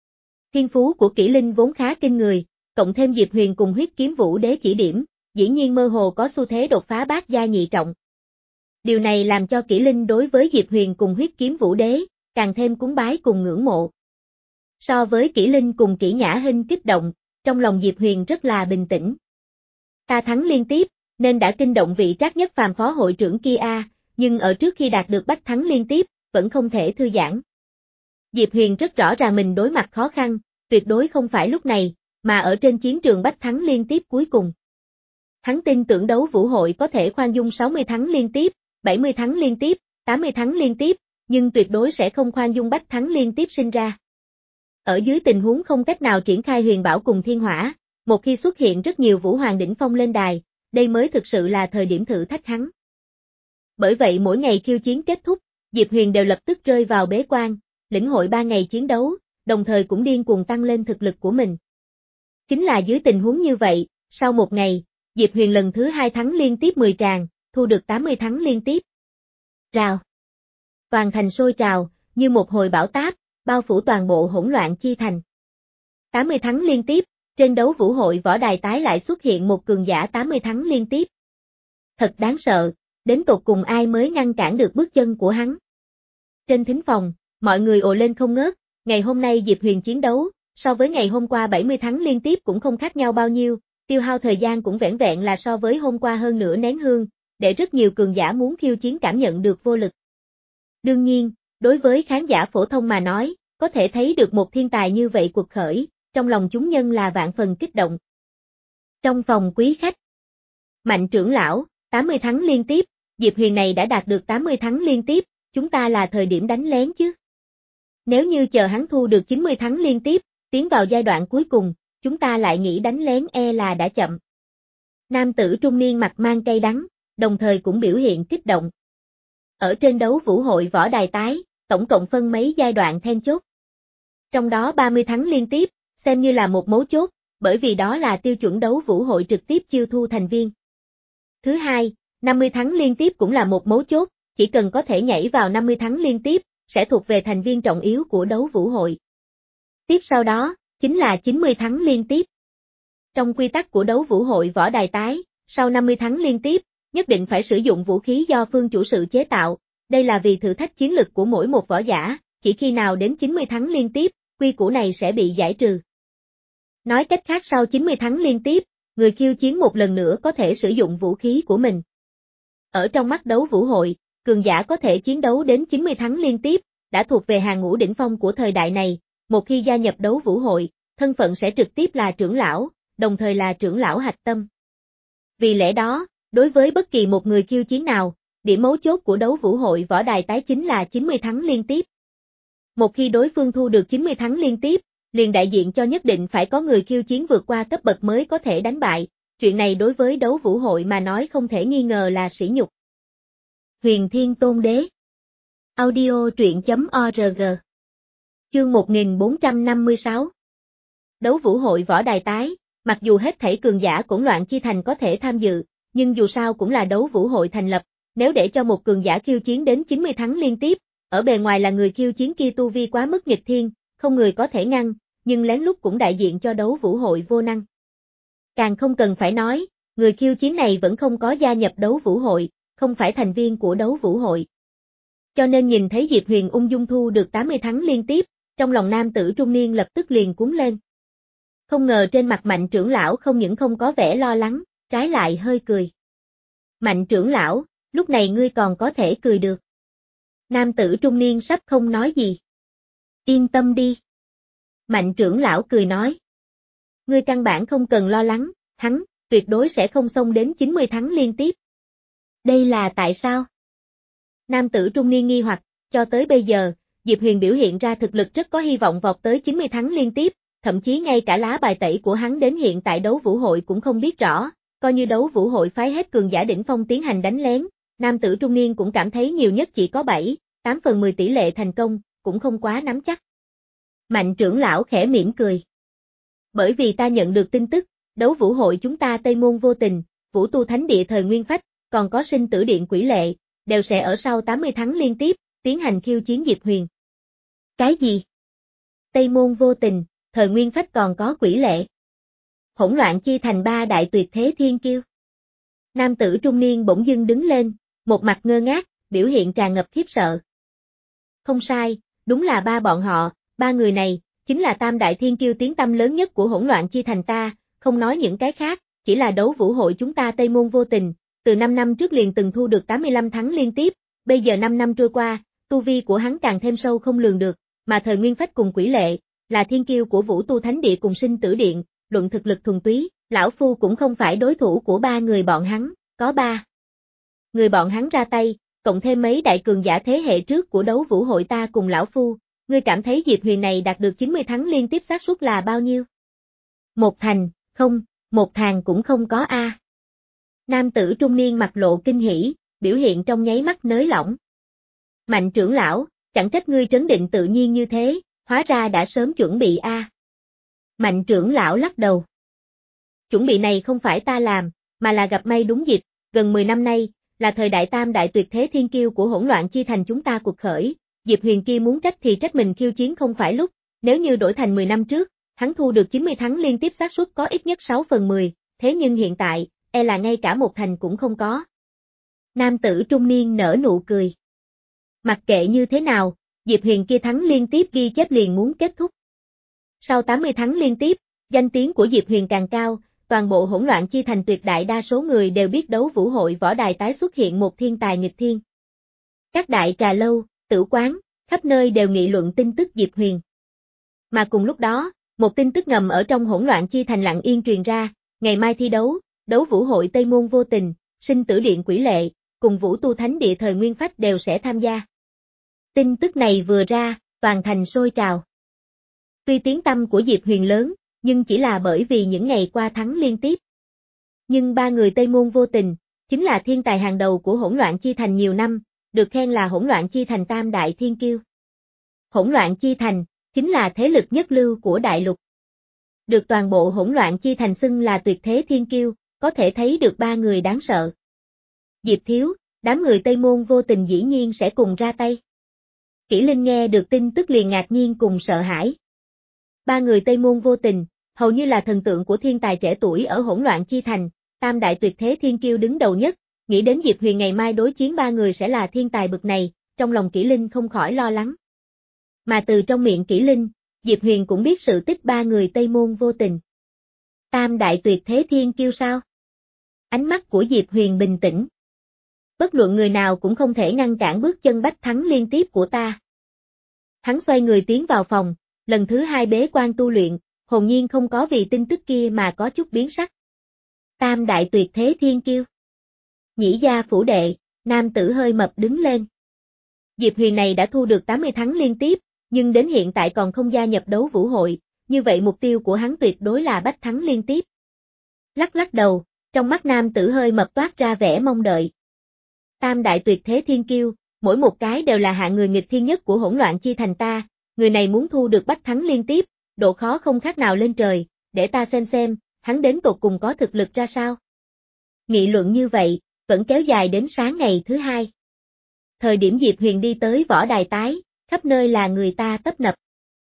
Thiên phú của kỹ linh vốn khá kinh người, cộng thêm Diệp Huyền cùng huyết kiếm vũ đế chỉ điểm, dĩ nhiên mơ hồ có xu thế đột phá bát gia nhị trọng. Điều này làm cho kỹ linh đối với Diệp Huyền cùng huyết kiếm vũ đế, càng thêm cúng bái cùng ngưỡng mộ. So với kỹ linh cùng kỹ nhã hinh kích động, trong lòng Diệp Huyền rất là bình tĩnh. Ta thắng liên tiếp, nên đã kinh động vị Trác Nhất Phàm phó hội trưởng kia a, nhưng ở trước khi đạt được bách thắng liên tiếp, vẫn không thể thư giãn. Diệp Huyền rất rõ ràng mình đối mặt khó khăn, tuyệt đối không phải lúc này, mà ở trên chiến trường bách thắng liên tiếp cuối cùng. Hắn tin tưởng đấu vũ hội có thể khoan dung sáu mươi thắng liên tiếp, bảy mươi thắng liên tiếp, tám mươi thắng liên tiếp, nhưng tuyệt đối sẽ không khoan dung bách thắng liên tiếp sinh ra. Ở dưới tình huống không cách nào triển khai huyền bảo cùng thiên hỏa, một khi xuất hiện rất nhiều vũ hoàng đỉnh phong lên đài, đây mới thực sự là thời điểm thử thách hắn. Bởi vậy mỗi ngày khiêu chiến kết thúc, Diệp Huyền đều lập tức rơi vào bế quan, lĩnh hội ba ngày chiến đấu, đồng thời cũng điên cuồng tăng lên thực lực của mình. Chính là dưới tình huống như vậy, sau một ngày, Diệp Huyền lần thứ hai thắng liên tiếp mười tràng, thu được tám mươi thắng liên tiếp. Rào. Toàn thành sôi trào, như một hồi bão táp, bao phủ toàn bộ hỗn loạn chi thành. tám mươi thắng liên tiếp, trên đấu vũ hội võ đài tái lại xuất hiện một cường giả tám mươi thắng liên tiếp. Thật đáng sợ, Đến tột cùng ai mới ngăn cản được bước chân của hắn? Trên thính phòng, mọi người ồ lên không ngớt, ngày hôm nay Diệp Huyền chiến đấu, so với ngày hôm qua bảy mươi tháng liên tiếp cũng không khác nhau bao nhiêu, tiêu hao thời gian cũng vẻn vẹn là so với hôm qua hơn nửa nén hương, để rất nhiều cường giả muốn khiêu chiến cảm nhận được vô lực. Đương nhiên, đối với khán giả phổ thông mà nói, có thể thấy được một thiên tài như vậy cuộc khởi, trong lòng chúng nhân là vạn phần kích động. Trong phòng quý khách, Mạnh trưởng lão, tám mươi tháng liên tiếp, Diệp Huyền này đã đạt được tám mươi tháng liên tiếp, chúng ta là thời điểm đánh lén chứ. Nếu như chờ hắn thu được chín mươi tháng liên tiếp, tiến vào giai đoạn cuối cùng, chúng ta lại nghĩ đánh lén e là đã chậm. Nam tử trung niên mặt mang cay đắng, đồng thời cũng biểu hiện kích động. Ở trên đấu vũ hội võ đài tái, tổng cộng phân mấy giai đoạn then chốt. Trong đó ba mươi tháng liên tiếp, xem như là một mấu chốt, bởi vì đó là tiêu chuẩn đấu vũ hội trực tiếp chiêu thu thành viên. Thứ hai, năm mươi tháng liên tiếp cũng là một mấu chốt, chỉ cần có thể nhảy vào năm mươi tháng liên tiếp, sẽ thuộc về thành viên trọng yếu của đấu vũ hội. Tiếp sau đó, chính là chín mươi tháng liên tiếp. Trong quy tắc của đấu vũ hội võ đài tái, sau năm mươi tháng liên tiếp, nhất định phải sử dụng vũ khí do phương chủ sự chế tạo, đây là vì thử thách chiến lực của mỗi một võ giả, chỉ khi nào đến chín mươi tháng liên tiếp, quy củ này sẽ bị giải trừ. Nói cách khác sau chín mươi tháng liên tiếp, người khiêu chiến một lần nữa có thể sử dụng vũ khí của mình. Ở trong mắt đấu vũ hội, cường giả có thể chiến đấu đến chín mươi tháng liên tiếp, đã thuộc về hàng ngũ đỉnh phong của thời đại này, một khi gia nhập đấu vũ hội, thân phận sẽ trực tiếp là trưởng lão, đồng thời là trưởng lão hạch tâm. Vì lẽ đó, đối với bất kỳ một người khiêu chiến nào, điểm mấu chốt của đấu vũ hội võ đài tái chính là chín mươi tháng liên tiếp. Một khi đối phương thu được chín mươi tháng liên tiếp, liền đại diện cho nhất định phải có người khiêu chiến vượt qua cấp bậc mới có thể đánh bại, chuyện này đối với đấu vũ hội mà nói không thể nghi ngờ là sỉ nhục. Huyền Thiên Tôn Đế Audio truyện chấm org Chương một nghìn bốn trăm năm mươi sáu Đấu vũ hội võ đài tái, mặc dù hết thảy cường giả hỗn loạn chi thành có thể tham dự, nhưng dù sao cũng là đấu vũ hội thành lập, nếu để cho một cường giả khiêu chiến đến chín mươi tháng liên tiếp, ở bề ngoài là người khiêu chiến kia tu vi quá mức nghịch thiên, không người có thể ngăn, nhưng lén lút cũng đại diện cho đấu vũ hội vô năng. Càng không cần phải nói, người khiêu chiến này vẫn không có gia nhập đấu vũ hội, không phải thành viên của đấu vũ hội. Cho nên nhìn thấy Diệp Huyền ung dung thu được tám mươi tháng liên tiếp, trong lòng nam tử trung niên lập tức liền cuốn lên. Không ngờ trên mặt Mạnh trưởng lão không những không có vẻ lo lắng, trái lại hơi cười. Mạnh trưởng lão, lúc này ngươi còn có thể cười được. Nam tử trung niên sắp không nói gì. Yên tâm đi. Mạnh trưởng lão cười nói. Ngươi căn bản không cần lo lắng, hắn, tuyệt đối sẽ không xông đến chín mươi tháng liên tiếp. Đây là tại sao? Nam tử trung niên nghi hoặc, cho tới bây giờ, Diệp Huyền biểu hiện ra thực lực rất có hy vọng vọt tới chín mươi tháng liên tiếp, thậm chí ngay cả lá bài tẩy của hắn đến hiện tại đấu vũ hội cũng không biết rõ, coi như đấu vũ hội phái hết cường giả đỉnh phong tiến hành đánh lén, nam tử trung niên cũng cảm thấy nhiều nhất chỉ có bảy, tám phần mười tỷ lệ thành công, cũng không quá nắm chắc. Mạnh trưởng lão khẽ mỉm cười. Bởi vì ta nhận được tin tức, đấu vũ hội chúng ta Tây Môn Vô Tình, Vũ Tu Thánh Địa thời Nguyên Phách, còn có Sinh Tử Điện Quỷ Lệ, đều sẽ ở sau tám mươi tháng liên tiếp, tiến hành khiêu chiến Diệp Huyền. Cái gì? Tây Môn Vô Tình, thời Nguyên Phách còn có Quỷ Lệ. Hỗn loạn chi thành ba đại tuyệt thế thiên kiêu. Nam tử trung niên bỗng dưng đứng lên, một mặt ngơ ngác, biểu hiện tràn ngập khiếp sợ. Không sai, đúng là ba bọn họ, ba người này, chính là tam đại thiên kiêu tiếng tăm lớn nhất của hỗn loạn chi thành ta, không nói những cái khác, chỉ là đấu vũ hội chúng ta Tây Môn Vô Tình, từ năm năm trước liền từng thu được tám mươi lăm tháng liên tiếp, bây giờ năm năm trôi qua, tu vi của hắn càng thêm sâu không lường được, mà thời Nguyên Phách cùng Quỷ Lệ, là thiên kiêu của Vũ Tu Thánh Địa cùng Sinh Tử Điện, luận thực lực thuần túy, lão phu cũng không phải đối thủ của ba người bọn hắn, có ba người bọn hắn ra tay, cộng thêm mấy đại cường giả thế hệ trước của đấu vũ hội ta cùng lão phu, ngươi cảm thấy Diệp Huyền này đạt được chín mươi tháng liên tiếp xác suất là bao nhiêu? Một thành, không, một thàn cũng không có a. À. Nam tử trung niên mặt lộ kinh hỉ, biểu hiện trong nháy mắt nới lỏng. Mạnh trưởng lão, chẳng trách ngươi trấn định tự nhiên như thế, hóa ra đã sớm chuẩn bị a. À. Mạnh trưởng lão lắc đầu. Chuẩn bị này không phải ta làm, mà là gặp may đúng dịp, gần mười năm nay, là thời đại tam đại tuyệt thế thiên kiêu của hỗn loạn chi thành chúng ta cuộc khởi, Diệp Huyền kia muốn trách thì trách mình khiêu chiến không phải lúc, nếu như đổi thành mười năm trước, hắn thu được chín mươi tháng liên tiếp xác suất có ít nhất sáu phần mười, thế nhưng hiện tại, e là ngay cả một thành cũng không có. Nam tử trung niên nở nụ cười. Mặc kệ như thế nào, Diệp Huyền kia thắng liên tiếp ghi chép liền muốn kết thúc. Sau tám mươi thắng liên tiếp, danh tiếng của Diệp Huyền càng cao, toàn bộ hỗn loạn chi thành tuyệt đại đa số người đều biết đấu vũ hội võ đài tái xuất hiện một thiên tài nghịch thiên. Các đại trà lâu, tử quán, khắp nơi đều nghị luận tin tức Diệp Huyền. Mà cùng lúc đó, một tin tức ngầm ở trong hỗn loạn chi thành lặng yên truyền ra, ngày mai thi đấu, đấu vũ hội Tây Môn Vô Tình, Sinh Tử Điện Quỷ Lệ, cùng Vũ Tu Thánh Địa Thời Nguyên Phách đều sẽ tham gia. Tin tức này vừa ra, toàn thành sôi trào. Tuy tiếng tăm của Diệp Huyền lớn, nhưng chỉ là bởi vì những ngày qua thắng liên tiếp. Nhưng ba người Tây Môn Vô Tình, chính là thiên tài hàng đầu của hỗn loạn chi thành nhiều năm, được khen là hỗn loạn chi thành tam đại thiên kiêu. Hỗn loạn chi thành, chính là thế lực nhất lưu của đại lục. Được toàn bộ hỗn loạn chi thành xưng là tuyệt thế thiên kiêu, có thể thấy được ba người đáng sợ. Diệp Thiếu, đám người Tây Môn Vô Tình dĩ nhiên sẽ cùng ra tay. Kỷ Linh nghe được tin tức liền ngạc nhiên cùng sợ hãi. Ba người Tây Môn Vô Tình, hầu như là thần tượng của thiên tài trẻ tuổi ở hỗn loạn chi thành, tam đại tuyệt thế thiên kiêu đứng đầu nhất, nghĩ đến Diệp Huyền ngày mai đối chiến ba người sẽ là thiên tài bậc này, trong lòng Kỷ Linh không khỏi lo lắng. Mà từ trong miệng Kỷ Linh, Diệp Huyền cũng biết sự tích ba người Tây Môn Vô Tình. Tam đại tuyệt thế thiên kiêu sao? Ánh mắt của Diệp Huyền bình tĩnh. Bất luận người nào cũng không thể ngăn cản bước chân bách thắng liên tiếp của ta. Hắn xoay người tiến vào phòng, lần thứ hai bế quan tu luyện, hồn nhiên không có vì tin tức kia mà có chút biến sắc. Tam đại tuyệt thế thiên kiêu. Nhĩ gia phủ đệ, nam tử hơi mập đứng lên. Diệp Huyền này đã thu được tám mươi thắng liên tiếp, nhưng đến hiện tại còn không gia nhập đấu vũ hội, như vậy mục tiêu của hắn tuyệt đối là bách thắng liên tiếp. Lắc lắc đầu, trong mắt nam tử hơi mập toát ra vẻ mong đợi. Tam đại tuyệt thế thiên kiêu, mỗi một cái đều là hạng người nghịch thiên nhất của hỗn loạn chi thành ta, người này muốn thu được bách thắng liên tiếp, độ khó không khác nào lên trời, để ta xem xem, hắn đến tột cùng có thực lực ra sao. Nghị luận như vậy, vẫn kéo dài đến sáng ngày thứ hai. Thời điểm Diệp Huyền đi tới võ đài tái, khắp nơi là người ta tấp nập.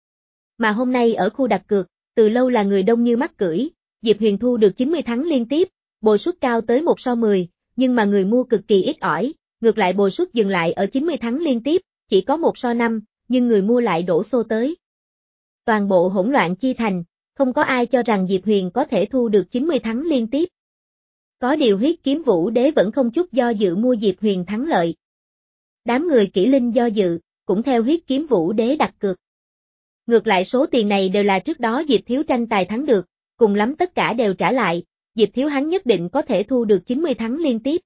Mà hôm nay ở khu đặt cược, từ lâu là người đông như mắc cưỡi, Diệp Huyền thu được chín mươi thắng liên tiếp, bồi suất cao tới một so mười, nhưng mà người mua cực kỳ ít ỏi, ngược lại bồi suất dừng lại ở chín mươi thắng liên tiếp, chỉ có một so năm, nhưng người mua lại đổ xô tới. Toàn bộ hỗn loạn chi thành, không có ai cho rằng Diệp Huyền có thể thu được chín mươi thắng liên tiếp. Có điều Huyết Kiếm Vũ Đế vẫn không chút do dự mua Diệp Huyền thắng lợi. Đám người Kỷ Linh do dự, cũng theo Huyết Kiếm Vũ Đế đặt cược. Ngược lại số tiền này đều là trước đó Diệp Thiếu tranh tài thắng được, cùng lắm tất cả đều trả lại, Diệp Thiếu hắn nhất định có thể thu được chín mươi thắng liên tiếp.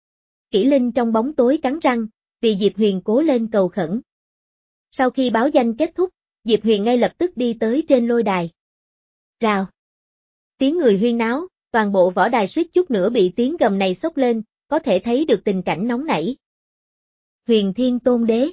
Kỷ Linh trong bóng tối cắn răng, vì Diệp Huyền cố lên cầu khẩn. Sau khi báo danh kết thúc, Diệp Huyền ngay lập tức đi tới trên lôi đài. Rào. Tiếng người huyên náo, toàn bộ võ đài suýt chút nữa bị tiếng gầm này sốc lên, có thể thấy được tình cảnh nóng nảy. Huyền Thiên Tôn Đế.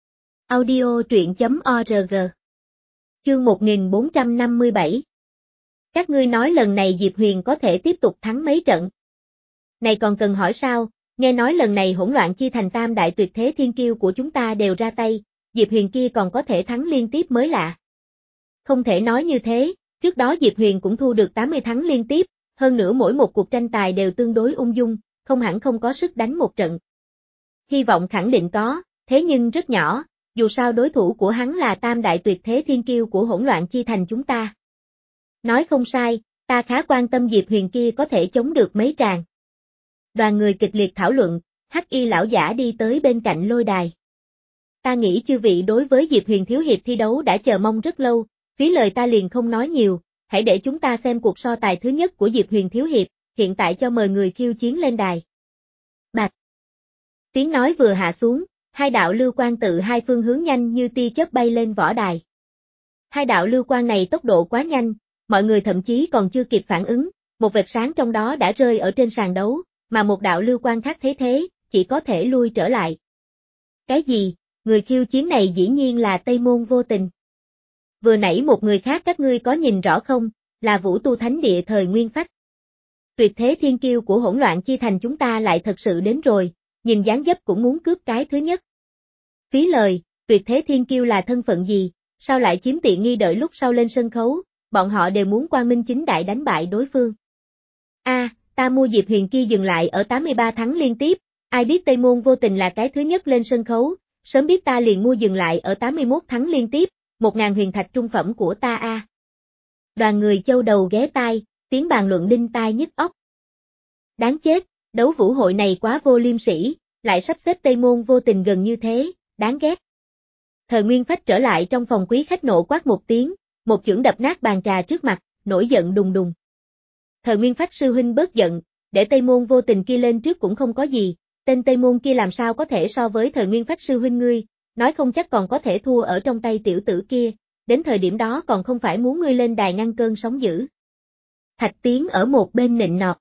Audio truyện chấm org. Chương một nghìn bốn trăm năm mươi bảy. Các ngươi nói lần này Diệp Huyền có thể tiếp tục thắng mấy trận. Này còn cần hỏi sao, nghe nói lần này hỗn loạn chi thành tam đại tuyệt thế thiên kiêu của chúng ta đều ra tay, Diệp Huyền kia còn có thể thắng liên tiếp mới lạ. Không thể nói như thế, trước đó Diệp Huyền cũng thu được tám mươi thắng liên tiếp, hơn nữa mỗi một cuộc tranh tài đều tương đối ung dung, không hẳn không có sức đánh một trận. Hy vọng khẳng định có, thế nhưng rất nhỏ, dù sao đối thủ của hắn là tam đại tuyệt thế thiên kiêu của hỗn loạn chi thành chúng ta. Nói không sai, ta khá quan tâm Diệp Huyền kia có thể chống được mấy tràng. Đoàn người kịch liệt thảo luận, Hắc Y lão giả đi tới bên cạnh lôi đài. Ta nghĩ chư vị đối với Diệp Huyền thiếu hiệp thi đấu đã chờ mong rất lâu, phí lời ta liền không nói nhiều, hãy để chúng ta xem cuộc so tài thứ nhất của Diệp Huyền thiếu hiệp, hiện tại cho mời người khiêu chiến lên đài. Bạch. Tiếng nói vừa hạ xuống, hai đạo lưu quang tự hai phương hướng nhanh như tia chớp bay lên võ đài. Hai đạo lưu quang này tốc độ quá nhanh, mọi người thậm chí còn chưa kịp phản ứng, một vệt sáng trong đó đã rơi ở trên sàn đấu, mà một đạo lưu quang khác thấy thế, chỉ có thể lui trở lại. Cái gì? Người khiêu chiến này dĩ nhiên là Tây Môn Vô Tình. Vừa nãy một người khác các ngươi có nhìn rõ không, là Vũ Tu Thánh Địa Thời Nguyên Phách. Tuyệt thế thiên kiêu của hỗn loạn chi thành chúng ta lại thật sự đến rồi, nhìn dáng dấp cũng muốn cướp cái thứ nhất. Phí lời, tuyệt thế thiên kiêu là thân phận gì, sao lại chiếm tiện nghi đợi lúc sau lên sân khấu, bọn họ đều muốn quang minh chính đại đánh bại đối phương. A, à, ta mua Diệp Huyền kia dừng lại ở tám mươi ba thắng liên tiếp, Ai biết Tây Môn Vô Tình là cái thứ nhất lên sân khấu, sớm biết ta liền mua dừng lại ở tám mươi mốt thắng liên tiếp, một ngàn huyền thạch trung phẩm của ta a. À. Đoàn người châu đầu ghé tai, tiếng bàn luận đinh tai nhức óc. Đáng chết, đấu vũ hội này quá vô liêm sỉ, lại sắp xếp Tây Môn Vô Tình gần như thế, đáng ghét. Thời Nguyên Phách trở lại trong phòng quý khách nộ quát một tiếng, một chưởng đập nát bàn trà trước mặt, nổi giận đùng đùng. Thời Nguyên Phách sư huynh bớt giận, để Tây Môn Vô Tình kia lên trước cũng không có gì, tên Tây Môn kia làm sao có thể so với Thời Nguyên Phách sư huynh ngươi, nói không chắc còn có thể thua ở trong tay tiểu tử kia, đến thời điểm đó còn không phải muốn ngươi lên đài ngăn cơn sóng dữ. Thạch Tiến ở một bên nịnh nọt.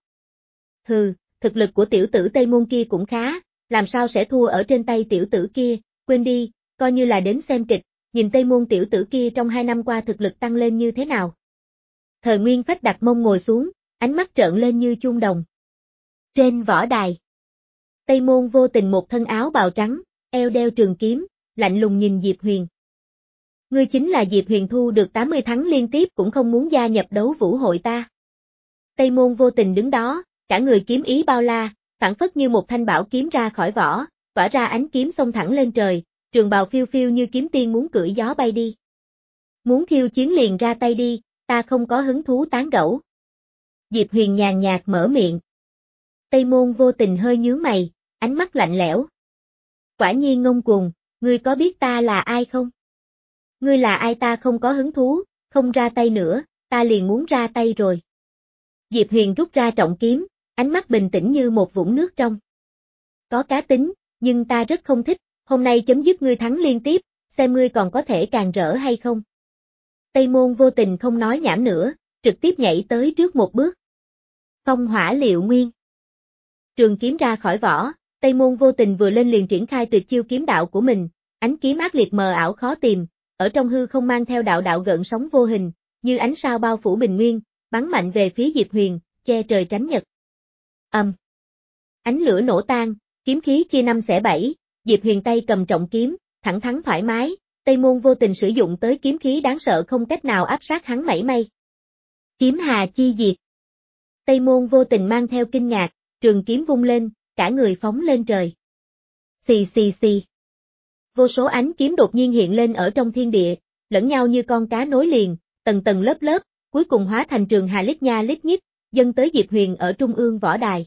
Hừ, thực lực của tiểu tử Tây Môn kia cũng khá, làm sao sẽ thua ở trên tay tiểu tử kia, quên đi, coi như là đến xem kịch, nhìn Tây Môn tiểu tử kia trong hai năm qua thực lực tăng lên như thế nào. Thời Nguyên Phách đặt mông ngồi xuống, ánh mắt trợn lên như chuông đồng. Trên võ đài, Tây Môn Vô Tình một thân áo bào trắng, eo đeo trường kiếm, lạnh lùng nhìn Diệp Huyền. Ngươi chính là Diệp Huyền thu được tám mươi thắng liên tiếp cũng không muốn gia nhập đấu vũ hội ta. Tây Môn Vô Tình đứng đó, cả người kiếm ý bao la, phảng phất như một thanh bảo kiếm ra khỏi vỏ, tỏa ra ánh kiếm xông thẳng lên trời, trường bào phiêu phiêu như kiếm tiên muốn cưỡi gió bay đi. Muốn khiêu chiến liền ra tay đi, ta không có hứng thú tán gẫu. Diệp Huyền nhàn nhạt mở miệng. Tây Môn Vô Tình hơi nhướng mày, ánh mắt lạnh lẽo. Quả nhiên ngông cuồng, ngươi có biết ta là ai không? Ngươi là ai ta không có hứng thú, không ra tay nữa, ta liền muốn ra tay rồi. Diệp Huyền rút ra trọng kiếm, ánh mắt bình tĩnh như một vũng nước trong. Có cá tính, nhưng ta rất không thích, hôm nay chấm dứt ngươi thắng liên tiếp, xem ngươi còn có thể càng rỡ hay không. Tây Môn Vô Tình không nói nhảm nữa, trực tiếp nhảy tới trước một bước. Phong hỏa liệu nguyên. Trường kiếm ra khỏi vỏ, Tây Môn Vô Tình vừa lên liền triển khai tuyệt chiêu kiếm đạo của mình, ánh kiếm ác liệt mờ ảo khó tìm, ở trong hư không mang theo đạo đạo gợn sóng vô hình, như ánh sao bao phủ bình nguyên, bắn mạnh về phía Diệp Huyền, che trời tránh nhật. Ầm. Um. Ánh lửa nổ tan, kiếm khí chia năm xẻ bảy, Diệp Huyền tay cầm trọng kiếm, thẳng thắn thoải mái, Tây Môn Vô Tình sử dụng tới kiếm khí đáng sợ không cách nào áp sát hắn mảy may. Kiếm hà chi diệt. Tây Môn Vô Tình mang theo kinh ngạc, trường kiếm vung lên, cả người phóng lên trời. Xì xì xì. Vô số ánh kiếm đột nhiên hiện lên ở trong thiên địa, lẫn nhau như con cá nối liền, tầng tầng lớp lớp, cuối cùng hóa thành trường hà lít nha lít nhít, dâng tới Diệp Huyền ở trung ương võ đài.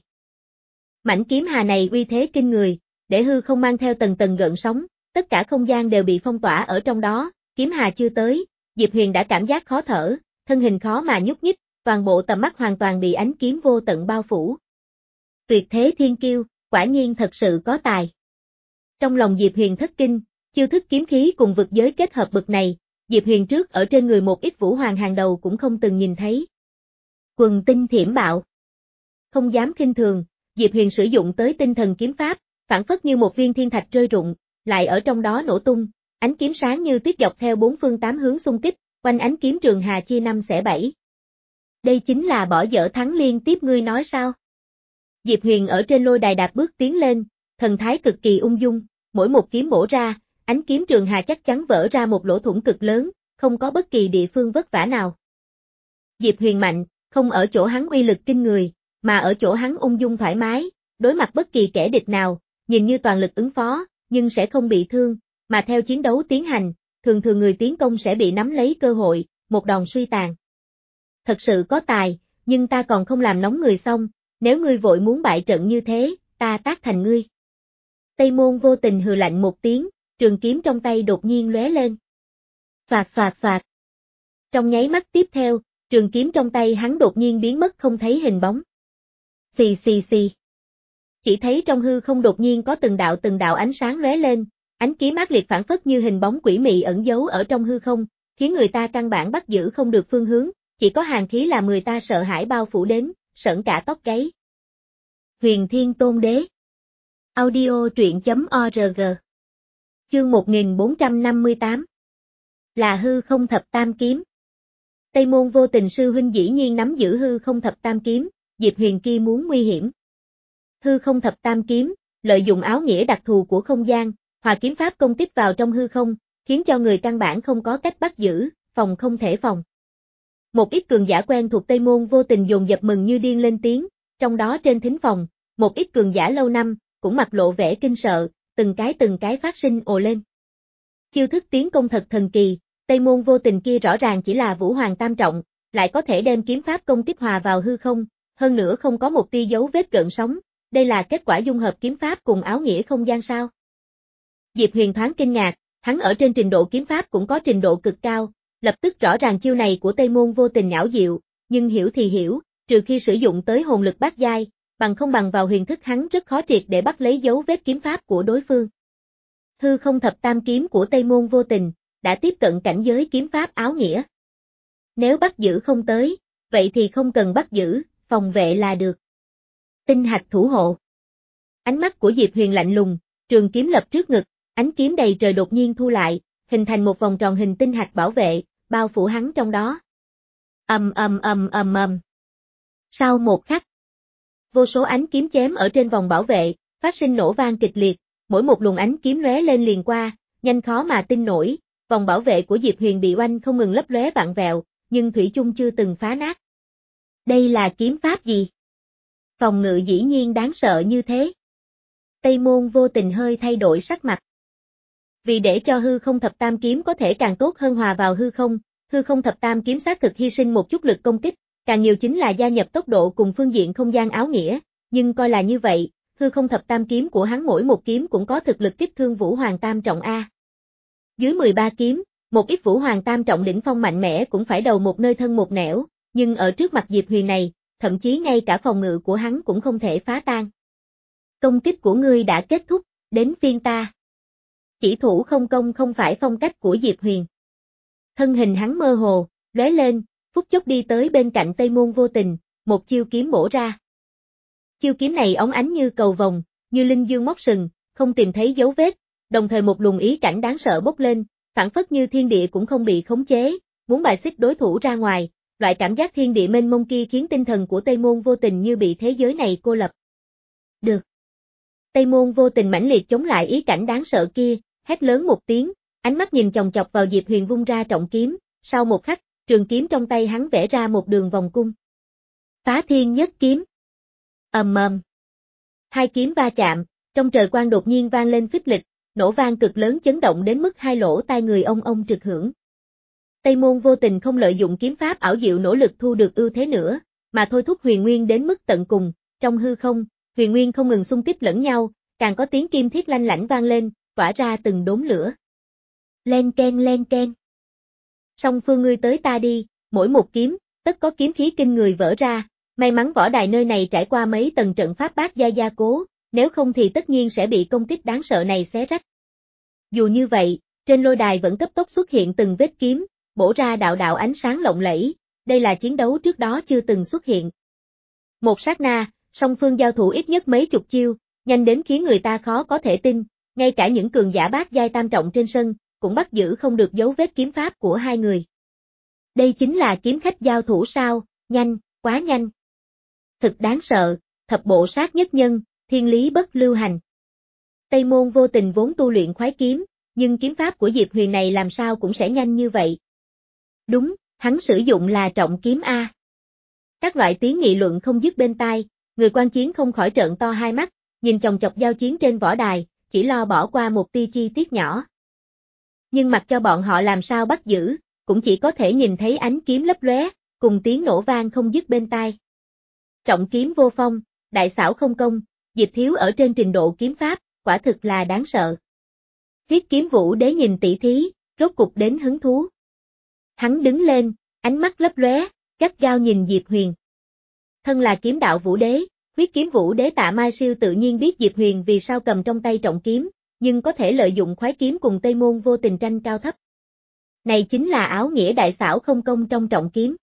Mảnh kiếm hà này uy thế kinh người, để hư không mang theo tầng tầng gợn sóng, tất cả không gian đều bị phong tỏa ở trong đó, kiếm hà chưa tới, Diệp Huyền đã cảm giác khó thở, thân hình khó mà nhúc nhích, toàn bộ tầm mắt hoàn toàn bị ánh kiếm vô tận bao phủ. Tuyệt thế thiên kiêu, quả nhiên thật sự có tài. Trong lòng Diệp Huyền thất kinh, chiêu thức kiếm khí cùng vực giới kết hợp bực này, Diệp Huyền trước ở trên người một ít vũ hoàng hàng đầu cũng không từng nhìn thấy. Quần tinh thiểm bạo. Không dám khinh thường, Diệp Huyền sử dụng tới tinh thần kiếm pháp, phản phất như một viên thiên thạch rơi rụng, lại ở trong đó nổ tung, ánh kiếm sáng như tuyết dọc theo bốn phương tám hướng xung kích, quanh ánh kiếm trường hà chia năm xẻ bảy. Đây chính là bỏ dở thắng liên tiếp ngươi nói sao? Diệp Huyền ở trên lôi đài đạp bước tiến lên, thần thái cực kỳ ung dung, mỗi một kiếm bổ ra, ánh kiếm trường hà chắc chắn vỡ ra một lỗ thủng cực lớn, không có bất kỳ địa phương vất vả nào. Diệp Huyền mạnh, không ở chỗ hắn uy lực kinh người, mà ở chỗ hắn ung dung thoải mái, đối mặt bất kỳ kẻ địch nào, nhìn như toàn lực ứng phó, nhưng sẽ không bị thương, mà theo chiến đấu tiến hành, thường thường người tiến công sẽ bị nắm lấy cơ hội, một đòn suy tàn. Thật sự có tài, nhưng ta còn không làm nóng người xong, nếu ngươi vội muốn bại trận như thế, ta tác thành ngươi. Tây Môn Vô Tình hừ lạnh một tiếng, trường kiếm trong tay đột nhiên lóe lên. Xoạt xoạt xoạt. Trong nháy mắt tiếp theo, trường kiếm trong tay hắn đột nhiên biến mất không thấy hình bóng. Xì xì xì. Chỉ thấy trong hư không đột nhiên có từng đạo từng đạo ánh sáng lóe lên, ánh kiếm ác liệt phản phất như hình bóng quỷ mị ẩn giấu ở trong hư không, khiến người ta căn bản bắt giữ không được phương hướng, chỉ có hàn khí làm người ta sợ hãi bao phủ đến, sởn cả tóc gáy. Huyền Thiên Tôn Đế. Audio truyện chấm org. Chương một nghìn bốn trăm năm mươi tám. Là hư không thập tam kiếm. Tây Môn Vô Tình sư huynh dĩ nhiên nắm giữ hư không thập tam kiếm, Diệp Huyền kia muốn nguy hiểm. Hư không thập tam kiếm, lợi dụng áo nghĩa đặc thù của không gian, hòa kiếm pháp công kích vào trong hư không, khiến cho người căn bản không có cách bắt giữ, phòng không thể phòng. Một ít cường giả quen thuộc Tây Môn Vô Tình dồn dập mừng như điên lên tiếng, trong đó trên thính phòng, một ít cường giả lâu năm, cũng mặt lộ vẻ kinh sợ, từng cái từng cái phát sinh ồ lên. Chiêu thức tiến công thật thần kỳ, Tây Môn Vô Tình kia rõ ràng chỉ là Vũ Hoàng tam trọng, lại có thể đem kiếm pháp công kích hòa vào hư không, hơn nữa không có một tia dấu vết gợn sóng, đây là kết quả dung hợp kiếm pháp cùng áo nghĩa không gian sao? Diệp Huyền thoáng kinh ngạc, hắn ở trên trình độ kiếm pháp cũng có trình độ cực cao, lập tức rõ ràng chiêu này của Tây Môn Vô Tình ảo diệu, nhưng hiểu thì hiểu, trừ khi sử dụng tới hồn lực bát giai, bằng không bằng vào huyền thức hắn rất khó triệt để bắt lấy dấu vết kiếm pháp của đối phương. Hư không thập tam kiếm của Tây Môn Vô Tình, đã tiếp cận cảnh giới kiếm pháp áo nghĩa. Nếu bắt giữ không tới, vậy thì không cần bắt giữ, phòng vệ là được. Tinh hạch thủ hộ. Ánh mắt của Diệp Huyền lạnh lùng, trường kiếm lập trước ngực, ánh kiếm đầy trời đột nhiên thu lại, hình thành một vòng tròn hình tinh hạch bảo vệ, bao phủ hắn trong đó. Ầm ầm ầm ầm ầm. Sau một khắc, vô số ánh kiếm chém ở trên vòng bảo vệ, phát sinh nổ vang kịch liệt, mỗi một luồng ánh kiếm lóe lên liền qua, nhanh khó mà tin nổi, vòng bảo vệ của Diệp Huyền bị oanh không ngừng lấp lóe vạn vẹo, nhưng thủy chung chưa từng phá nát. Đây là kiếm pháp gì? Phòng ngự dĩ nhiên đáng sợ như thế. Tây Môn Vô Tình hơi thay đổi sắc mặt. Vì để cho hư không thập tam kiếm có thể càng tốt hơn hòa vào hư không, hư không thập tam kiếm xác thực hy sinh một chút lực công kích, càng nhiều chính là gia nhập tốc độ cùng phương diện không gian áo nghĩa, nhưng coi là như vậy, hư không thập tam kiếm của hắn mỗi một kiếm cũng có thực lực kích thương Vũ Hoàng tam trọng A. Dưới mười ba kiếm, một ít Vũ Hoàng tam trọng đỉnh phong mạnh mẽ cũng phải đầu một nơi thân một nẻo, nhưng ở trước mặt Diệp Huyền này, thậm chí ngay cả phòng ngự của hắn cũng không thể phá tan. Công kích của ngươi đã kết thúc, đến phiên ta. Chỉ thủ không công không phải phong cách của Diệp Huyền. Thân hình hắn mơ hồ, lóe lên, phút chốc đi tới bên cạnh Tây Môn Vô Tình, một chiêu kiếm bổ ra. Chiêu kiếm này óng ánh như cầu vồng, như linh dương móc sừng, không tìm thấy dấu vết, đồng thời một luồng ý cảnh đáng sợ bốc lên, phảng phất như thiên địa cũng không bị khống chế, muốn bài xích đối thủ ra ngoài, loại cảm giác thiên địa mênh mông kia khiến tinh thần của Tây Môn Vô Tình như bị thế giới này cô lập. Được. Tây Môn Vô Tình mãnh liệt chống lại ý cảnh đáng sợ kia, hét lớn một tiếng, ánh mắt nhìn chòng chọc vào Diệp Huyền vung ra trọng kiếm, sau một khắc, trường kiếm trong tay hắn vẽ ra một đường vòng cung. Phá thiên nhất kiếm. Ầm ầm. Hai kiếm va chạm, trong trời quang đột nhiên vang lên phích lịch, nổ vang cực lớn chấn động đến mức hai lỗ tai người ông ông trực hưởng. Tây Môn Vô Tình không lợi dụng kiếm pháp ảo diệu nỗ lực thu được ưu thế nữa, mà thôi thúc huyền nguyên đến mức tận cùng, trong hư không, huyền nguyên không ngừng xung kích lẫn nhau, càng có tiếng kim thiết lanh lảnh vang lên, tỏa ra từng đốm lửa. Len ken len ken. Song phương ngươi tới ta đi, mỗi một kiếm, tất có kiếm khí kinh người vỡ ra, may mắn võ đài nơi này trải qua mấy tầng trận pháp bát gia gia cố, nếu không thì tất nhiên sẽ bị công kích đáng sợ này xé rách. Dù như vậy, trên lôi đài vẫn cấp tốc xuất hiện từng vết kiếm, bổ ra đạo đạo ánh sáng lộng lẫy, đây là chiến đấu trước đó chưa từng xuất hiện. Một sát na, song phương giao thủ ít nhất mấy chục chiêu, nhanh đến khiến người ta khó có thể tin, ngay cả những cường giả bát giai tam trọng trên sân, cũng bắt giữ không được dấu vết kiếm pháp của hai người. Đây chính là kiếm khách giao thủ sao, nhanh, quá nhanh. Thực đáng sợ, thập bộ sát nhất nhân, thiên lý bất lưu hành. Tây Môn Vô Tình vốn tu luyện khoái kiếm, nhưng kiếm pháp của Diệp Huyền này làm sao cũng sẽ nhanh như vậy. Đúng, hắn sử dụng là trọng kiếm A. Các loại tiếng nghị luận không dứt bên tai, người quan chiến không khỏi trợn to hai mắt, nhìn chòng chọc giao chiến trên võ đài, chỉ lo bỏ qua một tia chi tiết nhỏ. Nhưng mặc cho bọn họ làm sao bắt giữ, cũng chỉ có thể nhìn thấy ánh kiếm lấp lóe, cùng tiếng nổ vang không dứt bên tai. Trọng kiếm vô phong, đại xảo không công, Diệp Thiếu ở trên trình độ kiếm pháp, quả thực là đáng sợ. Huyết Kiếm Vũ Đế nhìn tỷ thí, rốt cục đến hứng thú. Hắn đứng lên, ánh mắt lấp lóe, gắt gao nhìn Diệp Huyền. Thân là kiếm đạo Vũ Đế, Huyết Kiếm Vũ Đế Tạ Mai Siêu tự nhiên biết Diệp Huyền vì sao cầm trong tay trọng kiếm, nhưng có thể lợi dụng khoái kiếm cùng Tây Môn Vô Tình tranh cao thấp. Này chính là áo nghĩa đại xảo không công trong trọng kiếm.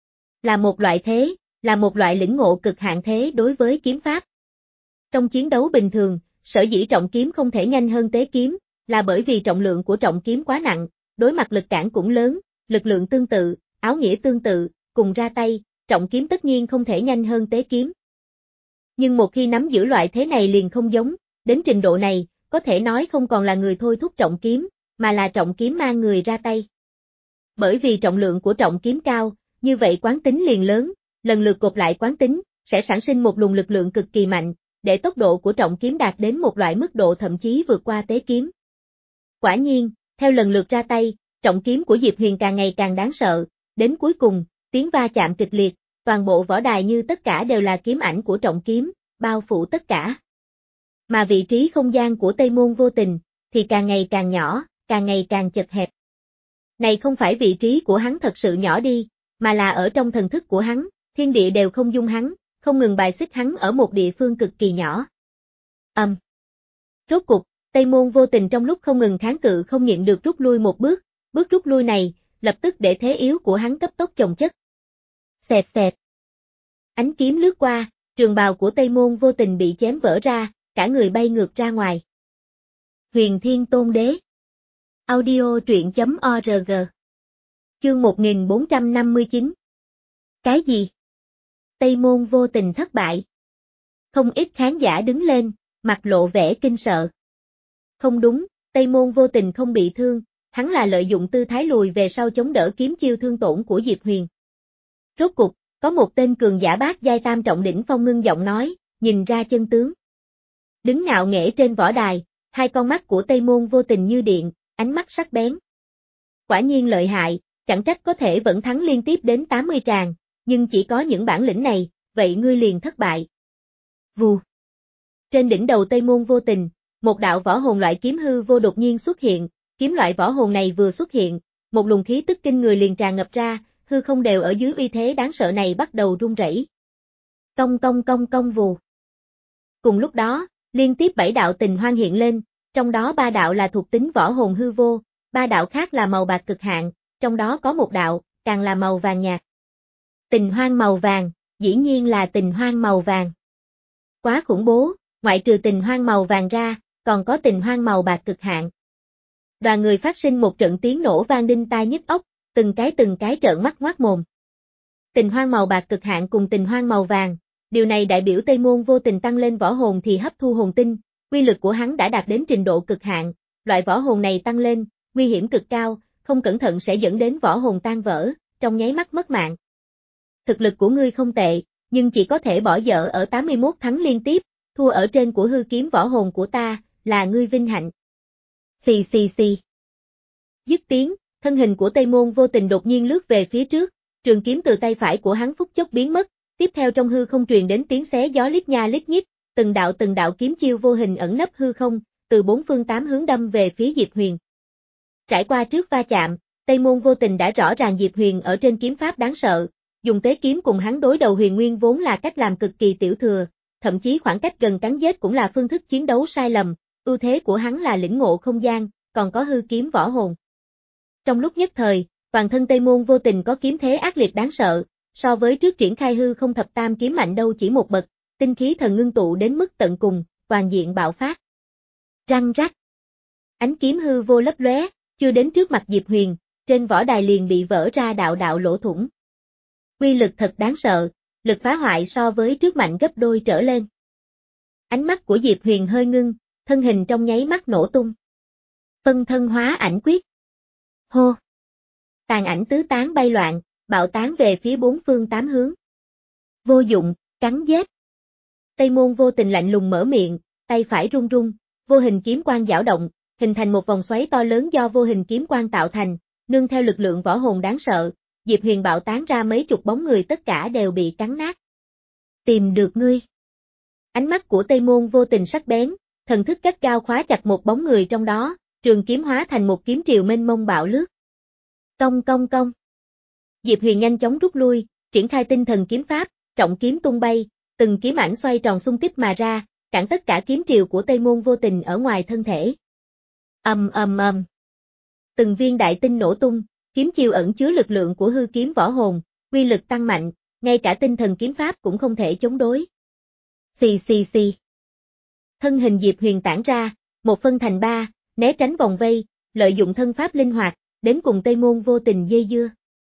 Là một loại thế, là một loại lĩnh ngộ cực hạn thế đối với kiếm pháp. Trong chiến đấu bình thường, sở dĩ trọng kiếm không thể nhanh hơn tế kiếm, là bởi vì trọng lượng của trọng kiếm quá nặng, đối mặt lực cản cũng lớn, lực lượng tương tự, áo nghĩa tương tự, cùng ra tay, trọng kiếm tất nhiên không thể nhanh hơn tế kiếm. Nhưng một khi nắm giữ loại thế này liền không giống, đến trình độ này, có thể nói không còn là người thôi thúc trọng kiếm, mà là trọng kiếm mang người ra tay. Bởi vì trọng lượng của trọng kiếm cao, như vậy quán tính liền lớn, lần lượt gộp lại quán tính, sẽ sản sinh một luồng lực lượng cực kỳ mạnh, để tốc độ của trọng kiếm đạt đến một loại mức độ thậm chí vượt qua tế kiếm. Quả nhiên, theo lần lượt ra tay, trọng kiếm của Diệp Huyền càng ngày càng đáng sợ, đến cuối cùng, tiếng va chạm kịch liệt, toàn bộ võ đài như tất cả đều là kiếm ảnh của trọng kiếm, bao phủ tất cả. Mà vị trí không gian của Tây Môn Vô Tình, thì càng ngày càng nhỏ, càng ngày càng chật hẹp. Này không phải vị trí của hắn thật sự nhỏ đi, mà là ở trong thần thức của hắn, thiên địa đều không dung hắn, không ngừng bài xích hắn ở một địa phương cực kỳ nhỏ. Âm. Um. Rốt cục, Tây Môn Vô Tình trong lúc không ngừng kháng cự không nhịn được rút lui một bước, bước rút lui này, lập tức để thế yếu của hắn cấp tốc chồng chất. Xẹt xẹt. Ánh kiếm lướt qua, trường bào của Tây Môn Vô Tình bị chém vỡ ra, cả người bay ngược ra ngoài. Huyền Thiên Tôn Đế. Audio truyện chấm org. Chương một nghìn bốn trăm năm mươi chín. Cái gì? Tây Môn Vô Tình thất bại. Không ít khán giả đứng lên, mặt lộ vẻ kinh sợ. Không đúng, Tây Môn Vô Tình không bị thương, hắn là lợi dụng tư thái lùi về sau chống đỡ kiếm chiêu thương tổn của Diệp Huyền. Rốt cục, có một tên cường giả bát giai tam trọng đỉnh phong ngưng giọng nói, nhìn ra chân tướng. Đứng ngạo nghễ trên võ đài, hai con mắt của Tây Môn Vô Tình như điện, ánh mắt sắc bén. Quả nhiên lợi hại, chẳng trách có thể vẫn thắng liên tiếp đến tám mươi tràng, nhưng chỉ có những bản lĩnh này, vậy ngươi liền thất bại. Vù. Trên đỉnh đầu Tây Môn Vô Tình, một đạo võ hồn loại kiếm hư vô đột nhiên xuất hiện, kiếm loại võ hồn này vừa xuất hiện, một luồng khí tức kinh người liền tràn ngập ra, hư không đều ở dưới uy thế đáng sợ này bắt đầu rung rẩy. Cong cong cong cong vù. Cùng lúc đó, liên tiếp bảy đạo tình hoang hiện lên, trong đó ba đạo là thuộc tính võ hồn hư vô, ba đạo khác là màu bạc cực hạn, trong đó có một đạo, càng là màu vàng nhạt. Tình hoang màu vàng, dĩ nhiên là tình hoang màu vàng. Quá khủng bố, ngoại trừ tình hoang màu vàng ra, còn có tình hoang màu bạc cực hạn. Đoàn người phát sinh một trận tiếng nổ vang đinh tai nhức óc, từng cái từng cái trợn mắt ngoác mồm. Tình hoang màu bạc cực hạn cùng tình hoang màu vàng, điều này đại biểu Tây Môn Vô Tình tăng lên võ hồn thì hấp thu hồn tinh, uy lực của hắn đã đạt đến trình độ cực hạn, loại võ hồn này tăng lên, nguy hiểm cực cao, không cẩn thận sẽ dẫn đến võ hồn tan vỡ, trong nháy mắt mất mạng. Thực lực của ngươi không tệ, nhưng chỉ có thể bỏ dở ở tám mươi mốt thắng liên tiếp, thua ở trên của hư kiếm võ hồn của ta, là ngươi vinh hạnh. Xì xì xì. Dứt tiếng, thân hình của Tây Môn Vô Tình đột nhiên lướt về phía trước, trường kiếm từ tay phải của hắn phút chốc biến mất, tiếp theo trong hư không truyền đến tiếng xé gió lít nha lít nhít, từng đạo từng đạo kiếm chiêu vô hình ẩn nấp hư không, từ bốn phương tám hướng đâm về phía Diệp Huyền. Trải qua trước va chạm, Tây Môn Vô Tình đã rõ ràng Diệp Huyền ở trên kiếm pháp đáng sợ, dùng tế kiếm cùng hắn đối đầu huyền nguyên vốn là cách làm cực kỳ tiểu thừa, thậm chí khoảng cách gần cắn giết cũng là phương thức chiến đấu sai lầm, ưu thế của hắn là lĩnh ngộ không gian, còn có hư kiếm võ hồn. Trong lúc nhất thời, toàn thân Tây Môn Vô Tình có kiếm thế ác liệt đáng sợ, so với trước triển khai hư không thập tam kiếm mạnh đâu chỉ một bậc, tinh khí thần ngưng tụ đến mức tận cùng, toàn diện bạo phát. Răng rắc. Ánh kiếm hư vô lấp lóe, chưa đến trước mặt Diệp Huyền, trên võ đài liền bị vỡ ra đạo đạo lỗ thủng. Uy lực thật đáng sợ, lực phá hoại so với trước mạnh gấp đôi trở lên. Ánh mắt của Diệp Huyền hơi ngưng, thân hình trong nháy mắt nổ tung. Phân thân hóa ảnh quyết. Hô. Tàn ảnh tứ tán bay loạn, bạo tán về phía bốn phương tám hướng. Vô dụng, cắn giết. Tây Môn Vô Tình lạnh lùng mở miệng, tay phải run run, vô hình kiếm quang dao động, hình thành một vòng xoáy to lớn do vô hình kiếm quang tạo thành, nương theo lực lượng võ hồn đáng sợ, Diệp Huyền bạo tán ra mấy chục bóng người tất cả đều bị cắn nát. Tìm được ngươi. Ánh mắt của Tây Môn Vô Tình sắc bén, thần thức cách cao khóa chặt một bóng người trong đó, trường kiếm hóa thành một kiếm triều mênh mông bạo lướt. Cong cong cong. Diệp Huyền nhanh chóng rút lui, triển khai tinh thần kiếm pháp, trọng kiếm tung bay, từng kiếm ảnh xoay tròn xung kích mà ra, cản tất cả kiếm triều của Tây Môn Vô Tình ở ngoài thân thể. Ầm ầm ầm. Từng viên đại tinh nổ tung, kiếm chiêu ẩn chứa lực lượng của hư kiếm võ hồn, uy lực tăng mạnh, ngay cả tinh thần kiếm pháp cũng không thể chống đối. Xì xì xì. Thân hình Diệp Huyền tản ra, một phân thành ba, né tránh vòng vây, lợi dụng thân pháp linh hoạt, đến cùng Tây Môn Vô Tình dây dưa.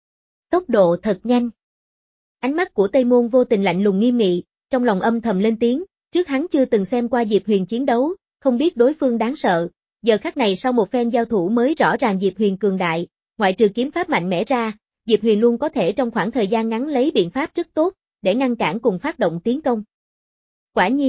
Tốc độ thật nhanh. Ánh mắt của Tây Môn Vô Tình lạnh lùng nghiêm nghị, trong lòng âm thầm lên tiếng, trước hắn chưa từng xem qua Diệp Huyền chiến đấu, không biết đối phương đáng sợ, giờ khắc này sau một phen giao thủ mới rõ ràng Diệp Huyền cường đại, ngoại trừ kiếm pháp mạnh mẽ ra, Diệp Huyền luôn có thể trong khoảng thời gian ngắn lấy biện pháp rất tốt, để ngăn cản cùng phát động tiến công. Quả nhiên,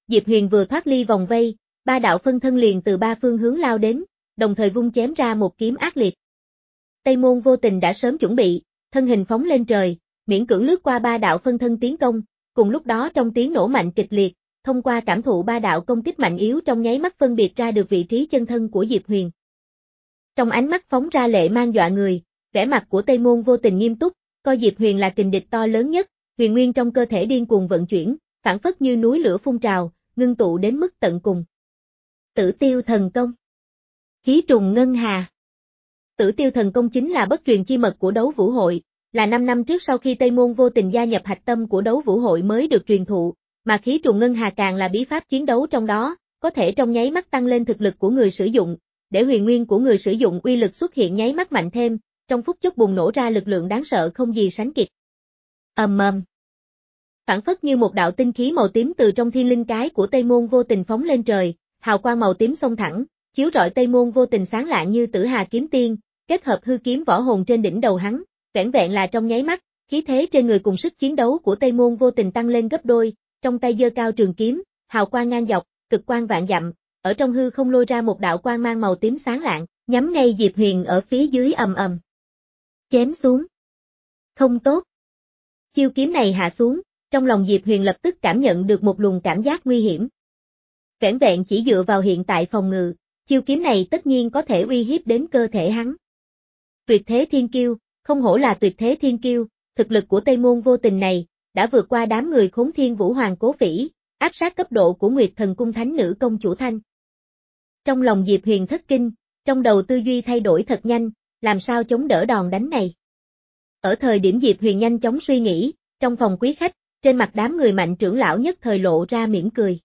Diệp Huyền vừa thoát ly vòng vây, ba đạo phân thân liền từ ba phương hướng lao đến, đồng thời vung chém ra một kiếm ác liệt. Tây Môn Vô Tình đã sớm chuẩn bị, thân hình phóng lên trời, miễn cưỡng lướt qua ba đạo phân thân tiến công, cùng lúc đó trong tiếng nổ mạnh kịch liệt, thông qua cảm thụ ba đạo công kích mạnh yếu trong nháy mắt phân biệt ra được vị trí chân thân của Diệp Huyền. Trong ánh mắt phóng ra lệ mang dọa người, vẻ mặt của Tây Môn Vô Tình nghiêm túc, coi Diệp Huyền là kình địch to lớn nhất, huyền nguyên trong cơ thể điên cuồng vận chuyển, phản phất như núi lửa phun trào, ngưng tụ đến mức tận cùng. Tử Tiêu Thần Công. Khí trùng ngân hà. Tử Tiêu Thần Công chính là bất truyền chi mật của đấu vũ hội, là năm năm trước sau khi Tây Môn Vô Tình gia nhập hạch tâm của đấu vũ hội mới được truyền thụ, mà khí trùng ngân hà càng là bí pháp chiến đấu trong đó, có thể trong nháy mắt tăng lên thực lực của người sử dụng, để huyền nguyên của người sử dụng uy lực xuất hiện nháy mắt mạnh thêm, trong phút chốc bùng nổ ra lực lượng đáng sợ không gì sánh kịp. Ầm ầm. Phản phất như một đạo tinh khí màu tím từ trong thiên linh cái của Tây Môn Vô Tình phóng lên trời, hào quang màu tím xông thẳng, chiếu rọi Tây Môn Vô Tình sáng lạng như Tử Hà kiếm tiên, kết hợp hư kiếm võ hồn trên đỉnh đầu hắn, vẻn vẹn là trong nháy mắt, khí thế trên người cùng sức chiến đấu của Tây Môn Vô Tình tăng lên gấp đôi, trong tay giơ cao trường kiếm, hào quang ngang dọc, cực quang vạn dặm, ở trong hư không lôi ra một đạo quang mang màu tím sáng lạng, nhắm ngay Diệp Huyền ở phía dưới ầm ầm. Chém xuống. Không tốt. Chiêu kiếm này hạ xuống, trong lòng Diệp Huyền lập tức cảm nhận được một luồng cảm giác nguy hiểm. Vẻn vẹn chỉ dựa vào hiện tại phòng ngự, chiêu kiếm này tất nhiên có thể uy hiếp đến cơ thể hắn. Tuyệt thế thiên kiêu, không hổ là tuyệt thế thiên kiêu, thực lực của Tây Môn Vô Tình này, đã vượt qua đám người Khốn Thiên Vũ Hoàng Cố Phỉ, áp sát cấp độ của Nguyệt Thần Cung Thánh Nữ Công Chủ Thanh. Trong lòng Diệp Huyền thất kinh, trong đầu tư duy thay đổi thật nhanh, làm sao chống đỡ đòn đánh này. Ở thời điểm Diệp Huyền nhanh chóng suy nghĩ, trong phòng quý khách, trên mặt đám người mạnh trưởng lão nhất thời lộ ra mỉm cười.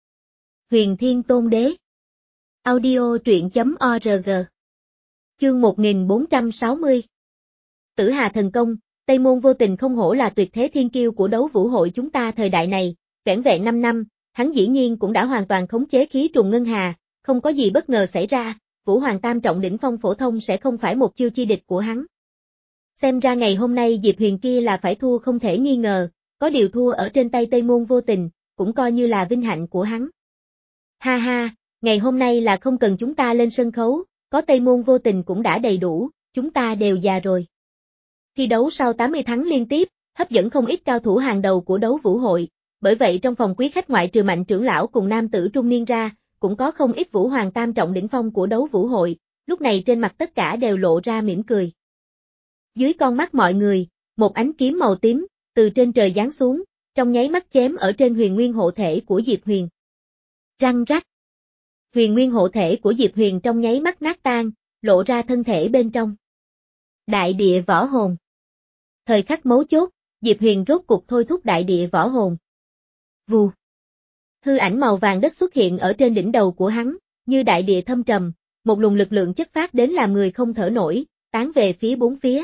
Huyền Thiên Tôn Đế. Audio truyện chấm org. Chương một nghìn bốn trăm sáu mươi. Tử Hà Thần Công, Tây Môn Vô Tình không hổ là tuyệt thế thiên kiêu của đấu vũ hội chúng ta thời đại này, vẻn vẹn năm năm, hắn dĩ nhiên cũng đã hoàn toàn khống chế khí trùng ngân hà, không có gì bất ngờ xảy ra, Vũ Hoàng Tam Trọng đỉnh phong phổ thông sẽ không phải một chiêu chi địch của hắn. Xem ra ngày hôm nay Diệp Huyền kia là phải thua không thể nghi ngờ, có điều thua ở trên tay Tây Môn Vô Tình, cũng coi như là vinh hạnh của hắn. Ha ha, ngày hôm nay là không cần chúng ta lên sân khấu, có Tây Môn Vô Tình cũng đã đầy đủ, chúng ta đều già rồi. Thi đấu sau tám mươi tháng liên tiếp, hấp dẫn không ít cao thủ hàng đầu của đấu vũ hội, bởi vậy trong phòng quý khách ngoại trừ mạnh trưởng lão cùng nam tử trung niên ra, cũng có không ít Vũ Hoàng Tam Trọng đỉnh phong của đấu vũ hội, lúc này trên mặt tất cả đều lộ ra mỉm cười. Dưới con mắt mọi người, một ánh kiếm màu tím, từ trên trời giáng xuống, trong nháy mắt chém ở trên huyền nguyên hộ thể của Diệp Huyền. Răng rắc. Huyền nguyên hộ thể của Diệp Huyền trong nháy mắt nát tan, lộ ra thân thể bên trong. Đại địa võ hồn. Thời khắc mấu chốt, Diệp Huyền rốt cục thôi thúc đại địa võ hồn. Vù. Hư ảnh màu vàng đất xuất hiện ở trên đỉnh đầu của hắn, như đại địa thâm trầm, một luồng lực lượng chất phát đến làm người không thở nổi, tán về phía bốn phía.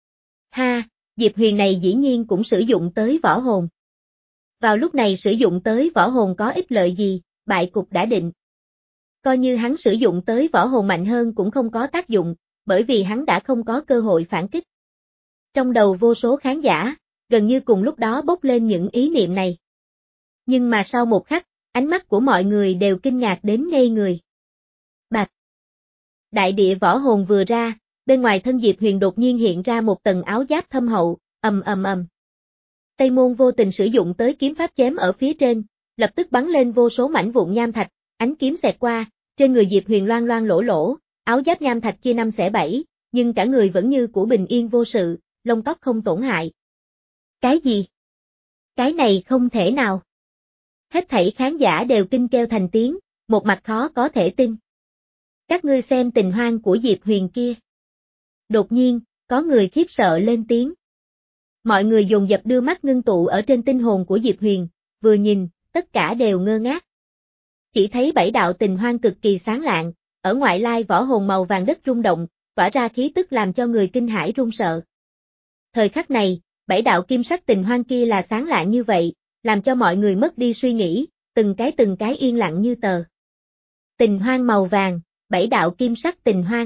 Ha, Diệp Huyền này dĩ nhiên cũng sử dụng tới võ hồn. Vào lúc này sử dụng tới võ hồn có ích lợi gì, bại cục đã định. Coi như hắn sử dụng tới võ hồn mạnh hơn cũng không có tác dụng, bởi vì hắn đã không có cơ hội phản kích. Trong đầu vô số khán giả, gần như cùng lúc đó bốc lên những ý niệm này. Nhưng mà sau một khắc, ánh mắt của mọi người đều kinh ngạc đến ngây người. Bạch! Đại địa võ hồn vừa ra, bên ngoài thân Diệp Huyền đột nhiên hiện ra một tầng áo giáp thâm hậu, ầm ầm ầm. Tây Môn Vô Tình sử dụng tới kiếm pháp chém ở phía trên, lập tức bắn lên vô số mảnh vụn nham thạch, ánh kiếm xẹt qua, trên người Diệp Huyền loang loang lỗ lỗ, áo giáp nham thạch chia năm xẻ bảy, nhưng cả người vẫn như của bình yên vô sự, lông tóc không tổn hại. Cái gì? Cái này không thể nào. Hết thảy khán giả đều kinh kêu thành tiếng, một mặt khó có thể tin. Các ngươi xem tình hoang của Diệp Huyền kia. Đột nhiên, có người khiếp sợ lên tiếng. Mọi người dồn dập đưa mắt ngưng tụ ở trên tinh hồn của Diệp Huyền, vừa nhìn, tất cả đều ngơ ngác. Chỉ thấy bảy đạo tình hoang cực kỳ sáng lạng, ở ngoại lai võ hồn màu vàng đất rung động, tỏa ra khí tức làm cho người kinh hãi run sợ. Thời khắc này, bảy đạo kim sắc tình hoang kia là sáng lạng như vậy, làm cho mọi người mất đi suy nghĩ, từng cái từng cái yên lặng như tờ. Tình hoang màu vàng, bảy đạo kim sắc tình hoang.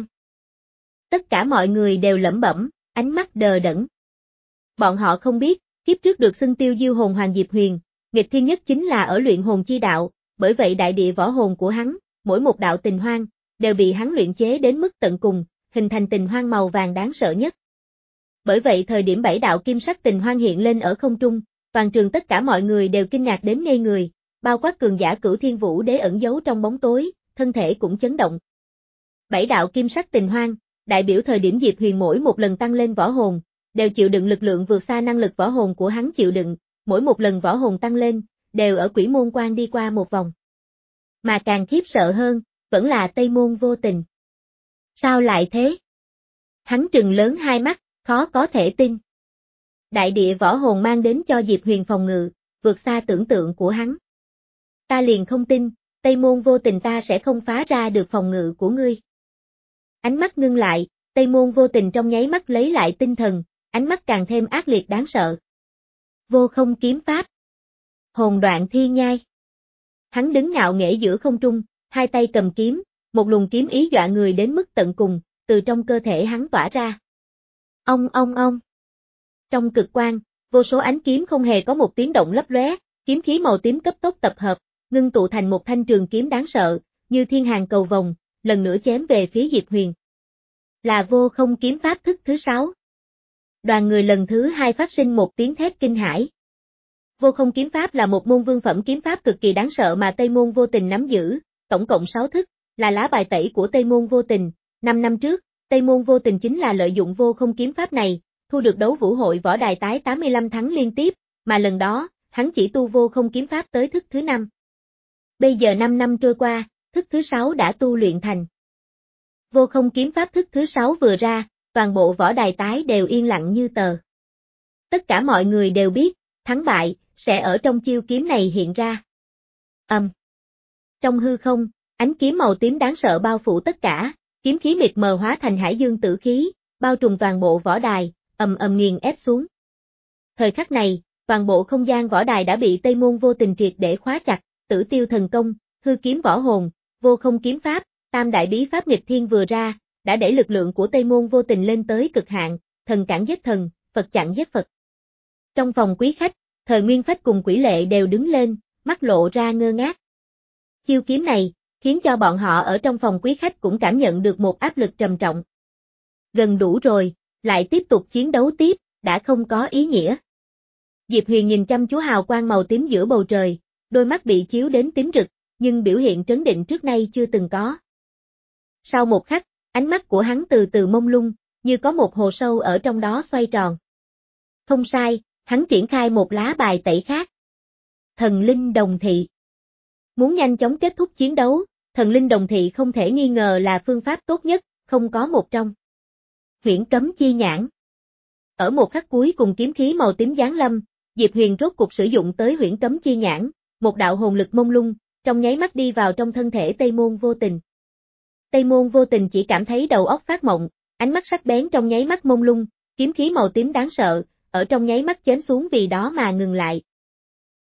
Tất cả mọi người đều lẩm bẩm, ánh mắt đờ đẫn. Bọn họ không biết, kiếp trước được xưng tiêu diêu hồn hoàng Diệp Huyền, nghịch thiên nhất chính là ở luyện hồn chi đạo, bởi vậy đại địa võ hồn của hắn, mỗi một đạo tình hoang, đều bị hắn luyện chế đến mức tận cùng, hình thành tình hoang màu vàng đáng sợ nhất. Bởi vậy thời điểm bảy đạo kim sắc tình hoang hiện lên ở không trung, toàn trường tất cả mọi người đều kinh ngạc đến ngây người, bao quát cường giả Cửu Thiên Vũ Đế ẩn giấu trong bóng tối, thân thể cũng chấn động. Bảy đạo kim sắc tình hoang, đại biểu thời điểm Diệp Huyền mỗi một lần tăng lên võ hồn, đều chịu đựng lực lượng vượt xa năng lực võ hồn của hắn chịu đựng, mỗi một lần võ hồn tăng lên, đều ở Quỷ Môn Quan đi qua một vòng. Mà càng khiếp sợ hơn, vẫn là Tây Môn Vô Tình. Sao lại thế? Hắn trừng lớn hai mắt, khó có thể tin. Đại địa võ hồn mang đến cho Diệp Huyền phòng ngự, vượt xa tưởng tượng của hắn. Ta liền không tin, Tây Môn Vô Tình ta sẽ không phá ra được phòng ngự của ngươi. Ánh mắt ngưng lại, Tây Môn Vô Tình trong nháy mắt lấy lại tinh thần, ánh mắt càng thêm ác liệt đáng sợ. Vô không kiếm pháp. Hồn đoạn thiên nhai. Hắn đứng ngạo nghễ giữa không trung, hai tay cầm kiếm, một luồng kiếm ý dọa người đến mức tận cùng, từ trong cơ thể hắn tỏa ra. Ong ong ong. Trong cực quang, vô số ánh kiếm không hề có một tiếng động lấp lóe, kiếm khí màu tím cấp tốc tập hợp, ngưng tụ thành một thanh trường kiếm đáng sợ, như thiên hàng cầu vồng, lần nữa chém về phía Diệp Huyền. Là vô không kiếm pháp thức thứ sáu. Đoàn người lần thứ hai phát sinh một tiếng thét kinh hãi. Vô không kiếm pháp là một môn vương phẩm kiếm pháp cực kỳ đáng sợ mà Tây Môn Vô Tình nắm giữ, tổng cộng sáu thức, là lá bài tẩy của Tây Môn Vô Tình. Năm năm trước, Tây Môn Vô Tình chính là lợi dụng vô không kiếm pháp này, thu được đấu vũ hội võ đài tái tám mươi lăm thắng liên tiếp, mà lần đó, hắn chỉ tu vô không kiếm pháp tới thức thứ năm. Bây giờ năm năm trôi qua, thức thứ sáu đã tu luyện thành. Vô không kiếm pháp thức thứ sáu vừa ra, toàn bộ võ đài tái đều yên lặng như tờ. Tất cả mọi người đều biết, thắng bại, sẽ ở trong chiêu kiếm này hiện ra. Âm. Um. Trong hư không, ánh kiếm màu tím đáng sợ bao phủ tất cả, kiếm khí mịt mờ hóa thành hải dương tử khí, bao trùm toàn bộ võ đài, ầm ầm nghiền ép xuống. Thời khắc này, toàn bộ không gian võ đài đã bị Tây Môn Vô Tình triệt để khóa chặt, Tử Tiêu thần công, hư kiếm võ hồn, vô không kiếm pháp, tam đại bí pháp nghịch thiên vừa ra, đã đẩy lực lượng của Tây Môn Vô Tình lên tới cực hạn, thần cản giết thần, Phật chặn giết Phật. Trong phòng quý khách, Thời Nguyên Phách cùng Quỷ Lệ đều đứng lên, mắt lộ ra ngơ ngác. Chiêu kiếm này, khiến cho bọn họ ở trong phòng quý khách cũng cảm nhận được một áp lực trầm trọng. Gần đủ rồi, lại tiếp tục chiến đấu tiếp, đã không có ý nghĩa. Diệp Huyền nhìn chăm chú hào quang màu tím giữa bầu trời, đôi mắt bị chiếu đến tím rực, nhưng biểu hiện trấn định trước nay chưa từng có. Sau một khắc, ánh mắt của hắn từ từ mông lung, như có một hồ sâu ở trong đó xoay tròn. Không sai, hắn triển khai một lá bài tẩy khác. Thần linh đồng thị. Muốn nhanh chóng kết thúc chiến đấu, thần linh đồng thị không thể nghi ngờ là phương pháp tốt nhất, không có một trong. Huyễn cấm chi nhãn. Ở một khắc cuối cùng kiếm khí màu tím giáng lâm, Diệp Huyền rốt cục sử dụng tới huyễn cấm chi nhãn, một đạo hồn lực mông lung, trong nháy mắt đi vào trong thân thể Tây Môn Vô Tình. Tây Môn Vô Tình chỉ cảm thấy đầu óc phát mộng, ánh mắt sắc bén trong nháy mắt mông lung, kiếm khí màu tím đáng sợ, ở trong nháy mắt chém xuống vì đó mà ngừng lại,